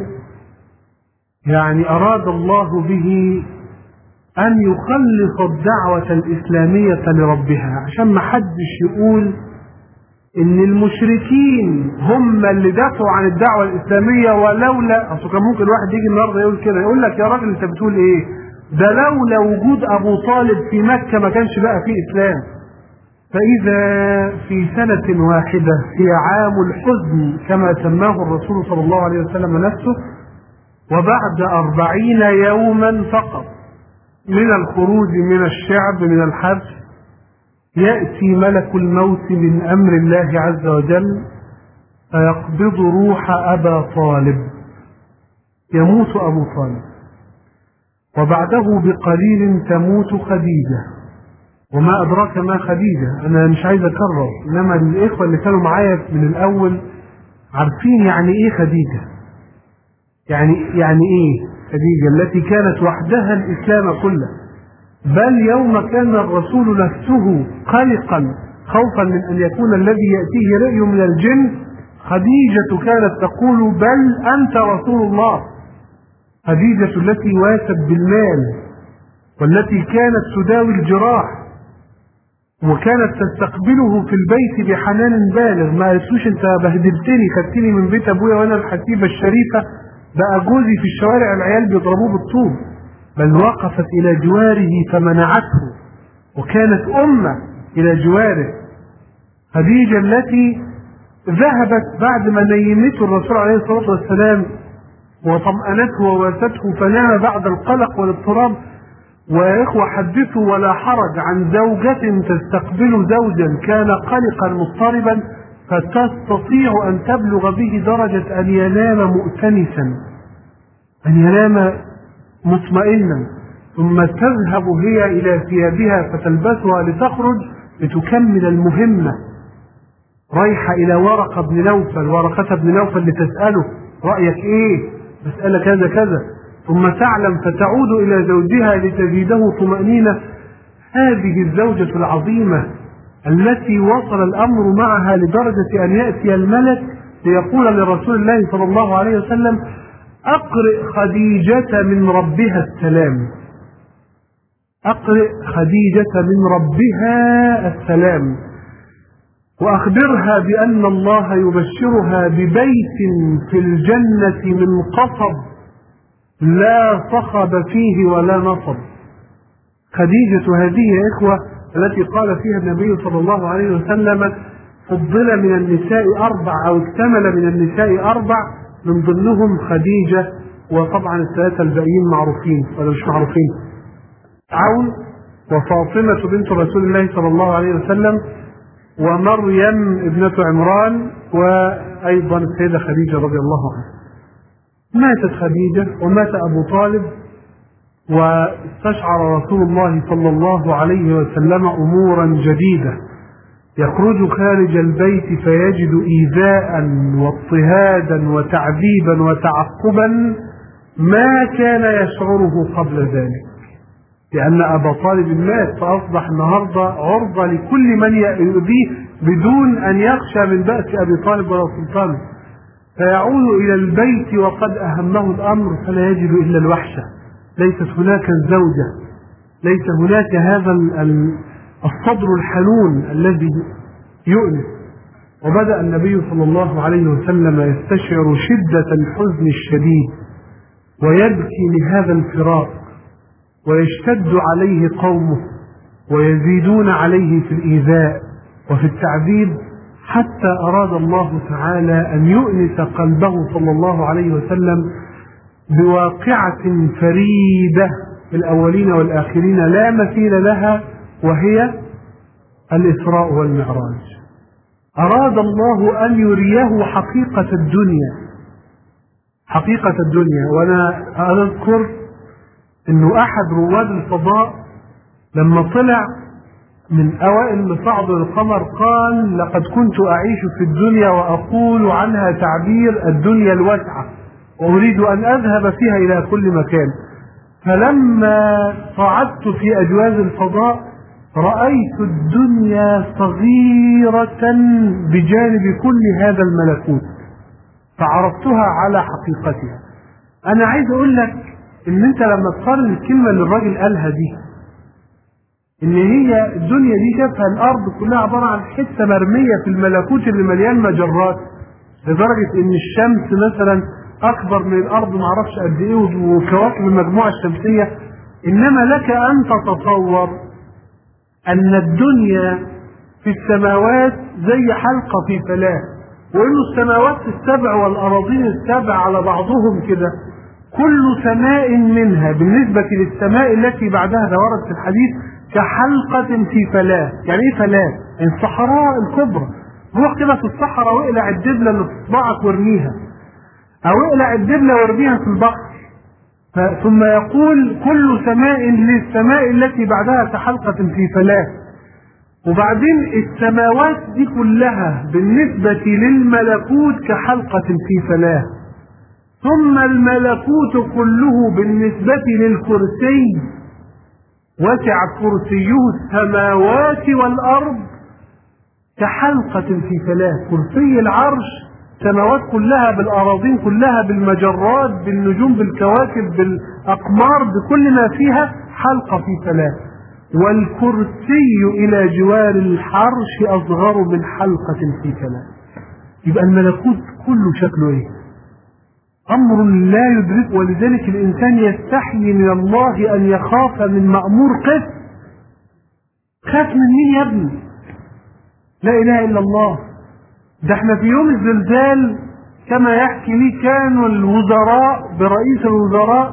يعني أراد الله به أن يخلص الدعوة الإسلامية لربها، عشان ما حدش يقول ان المشركين هم اللي دافعوا عن الدعوة الاسلامية، ولولا، اصل كان ممكن واحد يجي النهارده يقول كده، يقول لك يا راجل انت بتقول ايه؟ ده لولا وجود ابو طالب في مكة ما كانش بقى فيه اسلام. فاذا في سنة واحدة، في عام الحزن كما سماه الرسول صلى الله عليه وسلم نفسه، وبعد 40 يوما فقط من الخروج من الشعب من الحبس، يأتي ملك الموت من أمر الله عز وجل فيقبض روح أبا طالب، يموت أبو طالب، وبعده بقليل تموت خديجة. وما أدراك ما خديجة، أنا مش عايز أكرر، إنما الإخوة اللي كانوا معايا من الأول عارفين يعني إيه خديجة، يعني إيه خديجة التي كانت وحدها الإسلام كله. بل يوم كان الرسول نفسه قلقا خوفا من أن يكون الذي يأتيه رأي من الجن، خديجة كانت تقول بل أنت رسول الله. خديجة التي واتت بالمال، والتي كانت تداوي الجراح، وكانت تستقبله في البيت بحنان بالغ، ما قالتلوش انت بهدلتني خدتني من بيت ابويا وانا الحسيبة الشريفة، بقى جوزي في الشوارع العيال بيضربوه بالطوب، بل وقفت إلى جواره فمنعته، وكانت أمة إلى جواره. خديجة التي ذهبت بعد ما نيمته الرسول عليه الصلاة والسلام وطمأنته وواسته، فنام بعد القلق والاضطراب. ويا إخوة حدثوا ولا حرج عن زوجة تستقبل زوجا كان قلقا مضطربا، فتستطيع أن تبلغ به درجة أن ينام مؤتنسا، أن ينام مطمئنا، ثم تذهب هي إلى ثيابها فتلبسها لتخرج لتكمل المهمة، رايحة إلى ورقة بن نوفل لتسأله رأيك إيه؟ مسألة كذا كذا، ثم تعلم فتعود إلى زوجها لتزيده طمأنينة. هذه الزوجة العظيمة التي وصل الأمر معها لدرجة أن يأتي الملك ليقول لرسول الله صلى الله عليه وسلم أقرئ خديجة من ربها السلام، أقرئ خديجة من ربها السلام، وأخبرها بأن الله يبشرها ببيت في الجنة من قصب لا صخب فيه ولا نصب. خديجة هذه يا إخوة التي قال فيها النبي صلى الله عليه وسلم فضل من النساء 4 أو اكتمل من النساء 4، من ضمنهم خديجة، وطبعا الثلاثة الباقيين معروفين ولا مش معروفين، عون وفاطمة بنت رسول الله صلى الله عليه وسلم ومريم ابنة عمران، وأيضا السيدة خديجة رضي الله عنها. ماتت خديجة ومات أبو طالب، واستشعر رسول الله صلى الله عليه وسلم أمورا جديدة، يخرج خارج البيت فيجد إيذاء واضطهادا وتعذيبا وتعقبا ما كان يشعره قبل ذلك، لأن أبا طالب مات، فأصبح النهاردة عرضة لكل من يؤذيه بدون أن يخشى من بأس أبي طالب ولا سلطانه. فيعود إلى البيت وقد أهمه الأمر فلا يجد إلا الوحشة، ليست هناك الزوجة، ليس هناك هذا الصدر الحنون الذي يؤنس. وبدأ النبي صلى الله عليه وسلم يستشعر شدة الحزن الشديد ويبكي لهذا الفراق، ويشتد عليه قومه ويزيدون عليه في الإيذاء وفي التعذيب، حتى أراد الله تعالى أن يؤنس قلبه صلى الله عليه وسلم بواقعة فريدة في الأولين والآخرين لا مثيل لها، وهي الإسراء والمعراج. أراد الله أن يريه حقيقة الدنيا، حقيقة الدنيا. وأنا أذكر أنه أحد رواد الفضاء لما طلع من أوائل مصعد القمر قال: لقد كنت أعيش في الدنيا وأقول عنها تعبير الدنيا الواسعة، وأريد أن أذهب فيها إلى كل مكان. فلما صعدت في أجواز الفضاء رأيت الدنيا صغيرة بجانب كل هذا الملكوت، فعرفتها على حقيقتها. أنا عايز أقول لك إن أنت لما تقارن الكلمة اللي الراجل قالها دي، إن هي الدنيا دي شافها الأرض كلها عبارة عن حتة مرمية في الملكوت اللي مليان مجرات، لدرجة إن الشمس مثلا أكبر من الأرض معرفش قد إيه، وكواكب المجموعة الشمسية. إنما لك أن تتصور أن الدنيا في السماوات زي حلقة في فلاة، وإنه السماوات السبع والأراضين السبع على بعضهم كده، كل سماء منها بالنسبة للسماء التي بعدها، ده ورد في الحديث، كحلقة في فلاة. يعني إيه فلاة؟ الصحراء الكبرى. روح كده في الصحراء واقلع الدبلة اللي في صباعك وارميها، أو اقلع الدبلة وارميها في البحر. ثم يقول كل سماء للسماء التي بعدها كحلقة في فلاة. وبعدين السماوات دي كلها بالنسبة للملكوت كحلقة في فلاة. ثم الملكوت كله بالنسبة للكرسي وسع كرسيه السماوات والأرض كحلقة في فلاة. كرسي العرش السماوات كلها بالأراضين كلها بالمجرات بالنجوم بالكواكب بالأقمار بكل ما فيها حلقة في فلاة. والكرسي إلى جوار الحرش أصغر من حلقة في فلاة. يبقى الملكوت كله شكله إيه؟ أمر لا يدرك. ولذلك الإنسان يستحي من الله أن يخاف من مأمور قسط. خاف من مين يا ابني؟ لا إله إلا الله. ده احنا في يوم الزلزال كما يحكي لي كانوا الوزراء برئيس الوزراء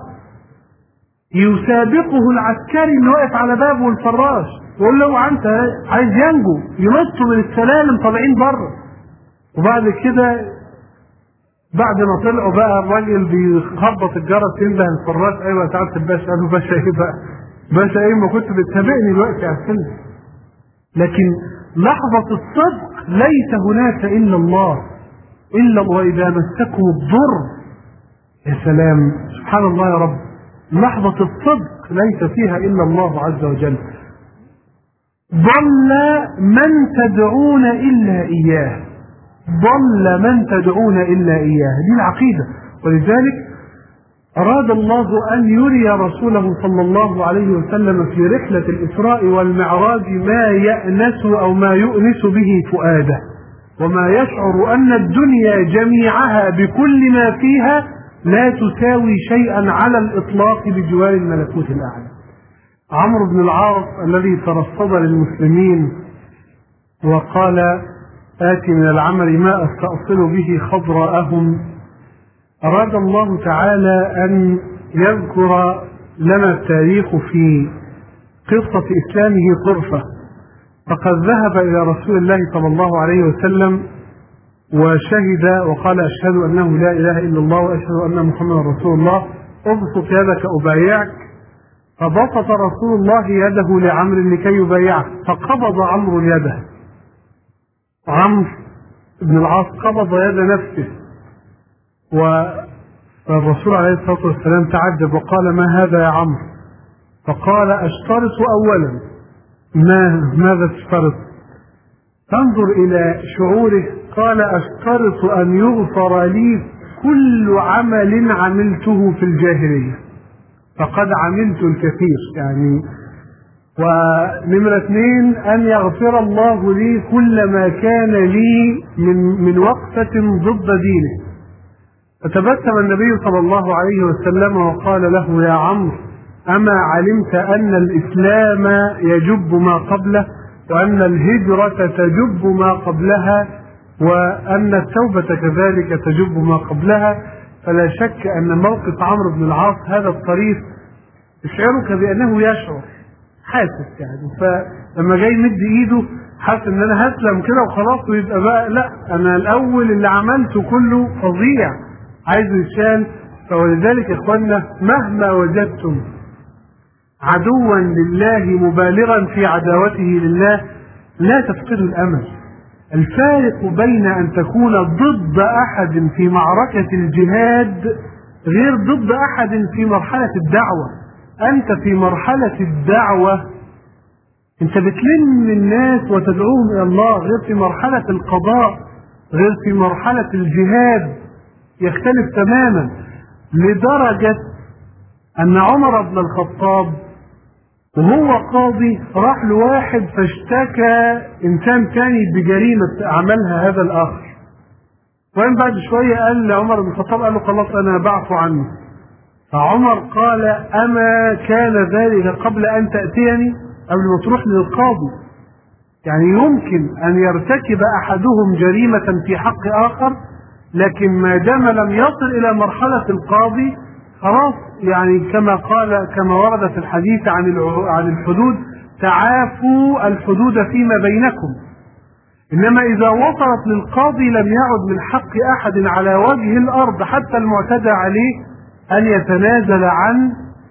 يسابقه العسكري اللي واقف على بابه الفراش، يقول له انت عايز ينجو، ينطوا من السلالم طالعين بره. وبعد كده بعد ما طلعوا بقى الراجل بيخبط الجرس ينده الفراش: ايوه سعاده الباشا. قال له: باشا ايه بقى؟ باشا ايه؟ ما كنت بتسابقني دلوقتي على السلم. لكن لحظة الصدق ليس هناك إلا الله، إلا وإذا مسكم الضر. يا سلام، سبحان الله يا رب. لحظة الصدق ليس فيها إلا الله عز وجل. ضل من تدعون إلا إياه، ضل من تدعون إلا إياه. دي العقيدة. ولذلك أراد الله أن يري رسوله صلى الله عليه وسلم في رحلة الإسراء والمعراج ما يأنس أو ما يؤنس به فؤاده، وما يشعر أن الدنيا جميعها بكل ما فيها لا تساوي شيئا على الإطلاق بجوار الملكوت الأعلى. عمرو بن العاص الذي ترصد للمسلمين وقال: آتي من العمل ما أستأصل به خضراءهم، أراد الله تعالى أن يذكر لنا التاريخ في قصة إسلامه طرفة. فقد ذهب إلى رسول الله صلى الله عليه وسلم وشهد وقال: أشهد أنه لا إله إلا الله وأشهد أن محمدا رسول الله، ابسط يدك أبايعك. فبسط رسول الله يده لعمرو لكي يبايعه، فقبض عمرو يده عمرو بن العاص قبض يد نفسه، والرسول عليه الصلاة والسلام تعجب وقال: ما هذا يا عمرو؟ فقال: أشترط أولا. ماذا تشترط؟ تنظر إلى شعوره، قال: أشترط أن يغفر لي كل عمل عملته في الجاهلية، فقد عملت الكثير يعني. ونمرة 2: أن يغفر الله لي كل ما كان لي من وقفة ضد دينه. فتبسم النبي صلى الله عليه وسلم وقال له: يا عمرو، أما علمت أن الإسلام يجب ما قبله، وأن الهجرة تجب ما قبلها، وأن التوبة كذلك تجب ما قبلها؟ فلا شك أن موقف عمرو بن العاص هذا الطريف يشعرك بأنه يشعر حاسس يعني. فلما جاي يمد ايده حاسس ان انا هسلم كده وخلاص ويبقى بقى، لا، انا الاول اللي عملته كله فظيع عايزه يتشال. فولذلك يا اخوانا، مهما وجدتم عدوا لله مبالغا في عداوته لله لا تفقدوا الامل. الفارق بين ان تكون ضد احد في معركة الجهاد غير ضد احد في مرحلة الدعوة. انت في مرحلة الدعوة انت بتلم الناس وتدعوهم الى الله، غير في مرحلة القضاء، غير في مرحلة الجهاد، يختلف تماما. لدرجة ان عمر بن الخطاب وهو قاضي راح لواحد فاشتكى انسان تاني بجريمة عملها هذا الاخر، وين بعد شوية قال لعمر بن الخطاب، قال له: خلاص انا بعفو عنه. فعمر قال: اما كان ذلك قبل ان تأتيني؟ قبل ما تروح للقاضي. يعني يمكن ان يرتكب احدهم جريمة في حق اخر، لكن ما دام لم يصل الى مرحلة القاضي خلاص، يعني كما ورد في الحديث عن الحدود: تعافوا الحدود فيما بينكم. انما اذا وصلت للقاضي لم يعد من حق احد على وجه الارض حتى المعتدى عليه ان يتنازل عن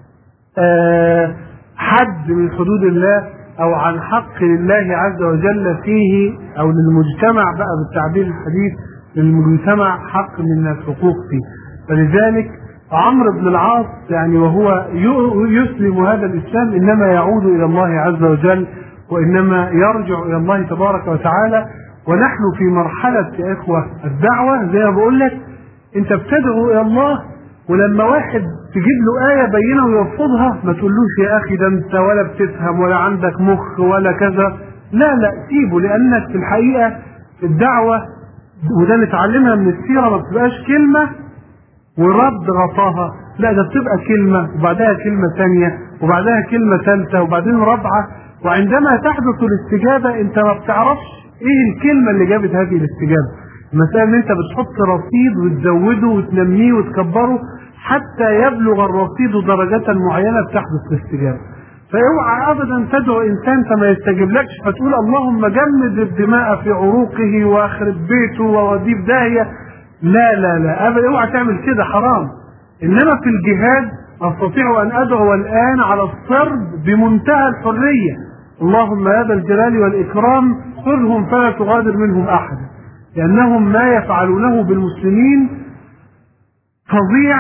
حد من حدود الله او عن حق لله عز وجل فيه، او للمجتمع بقى بالتعبير الحديث، للمجتمع حق من الحقوق فيه. فلذلك عمرو بن العاص يعني وهو يسلم هذا الإسلام إنما يعود إلى الله عز وجل، وإنما يرجع إلى الله تبارك وتعالى. ونحن في مرحلة يا إخوة الدعوة، زي ما بقول لك، أنت بتدعو إلى الله، ولما واحد تجيب له آية بينة ويرفضها ما تقولوش: يا أخي ده أنت ولا بتفهم ولا عندك مخ ولا كذا. لا، سيبه، لأنك في الحقيقة في الدعوة، وده نتعلمها من السيرة، ما بتبقاش كلمة ورد غطاها، لا، ده بتبقى كلمة وبعدها كلمة ثانية وبعدها كلمة ثالثة وبعدين رابعة. وعندما تحدث الاستجابة انت ما بتعرفش ايه الكلمة اللي جابت هذه الاستجابة. المسألة ان انت بتحط رصيد وتزوده وتنميه وتكبره حتى يبلغ الرصيد درجة معينة بتحدث الاستجابة. فاوعى ابدا تدعو انسان فما يستجيبلكش فتقول: اللهم جمد الدماء في عروقه واخرب بيته ووديه في داهية. لا ابدا، اوعى تعمل كده، حرام. انما في الجهاد استطيع ان ادعو الان على الصرب بمنتهى الحرية: اللهم يا ذا الجلال والاكرام خذهم فلا تغادر منهم احدا، لانهم ما يفعلونه بالمسلمين فظيع.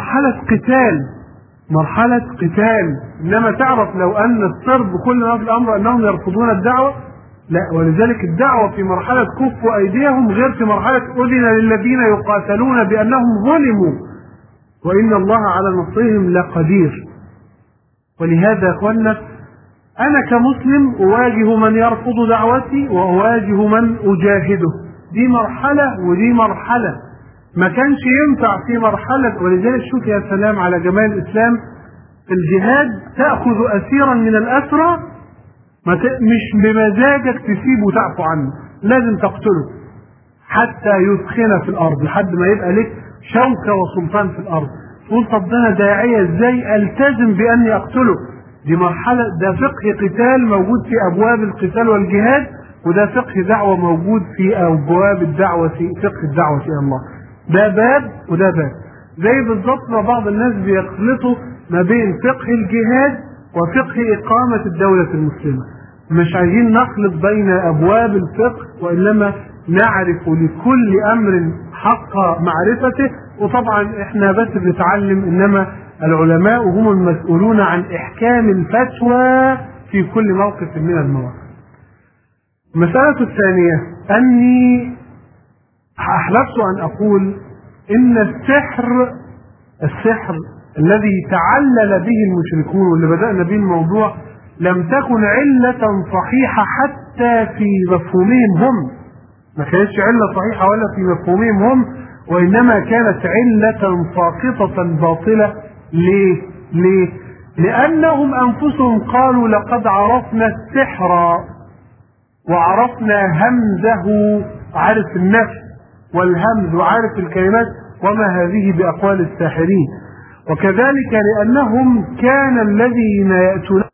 مرحلة قتال. انما تعرف لو ان الصرب كل ما في الامر انهم يرفضون الدعوة، لا. ولذلك الدعوة في مرحلة كفوا أيديهم غير في مرحلة أذن للذين يقاتلون بأنهم ظلموا وإن الله على نصرهم لقدير. ولهذا يا أخوانا، أنا كمسلم أواجه من يرفض دعوتي وأواجه من أجاهده. دي مرحلة ودي مرحلة، ما كانش ينفع في مرحلة. ولذلك شوف يا سلام على جمال الإسلام في الجهاد: تأخذ أسيرا من الأسرى مش بمزاجك تسيبه وتعفو عنه، لازم تقتله حتى يثخن في الارض، لحد ما يبقى لك شوكة وسلطان في الارض. تقول: طب ده انا داعية ازاي التزم باني اقتله؟ دي مرحلة، ده فقه قتال موجود في ابواب القتال والجهاد، وده فقه دعوة موجود في ابواب الدعوة، في فقه الدعوة الى الله. ده باب وده باب. زي بالظبط ما بعض الناس بيخلطوا ما بين فقه الجهاد وفقه إقامة الدولة المسلمة. مش عايزين نخلط بين أبواب الفقه، وإنما نعرف لكل أمر حق معرفته. وطبعا احنا بس بنتعلم، إنما العلماء هم المسؤولون عن إحكام الفتوى في كل موقف من المواقف. المسألة الثانية أني أحلفت أن أقول إن السحر الذي تعلل به المشركون واللي بدأنا به الموضوع لم تكن علة صحيحة حتى في مفهومهم هم، ما كانتش علة صحيحة ولا في مفهومهم هم، وإنما كانت علة ساقطة باطلة. ليه؟ لأنهم أنفسهم قالوا لقد عرفنا السحر وعرفنا همزه، عارف النفس والهمز وعارف الكلمات، وما هذه بأقوال الساحرين. وكذلك لأنهم كان الذين يأتون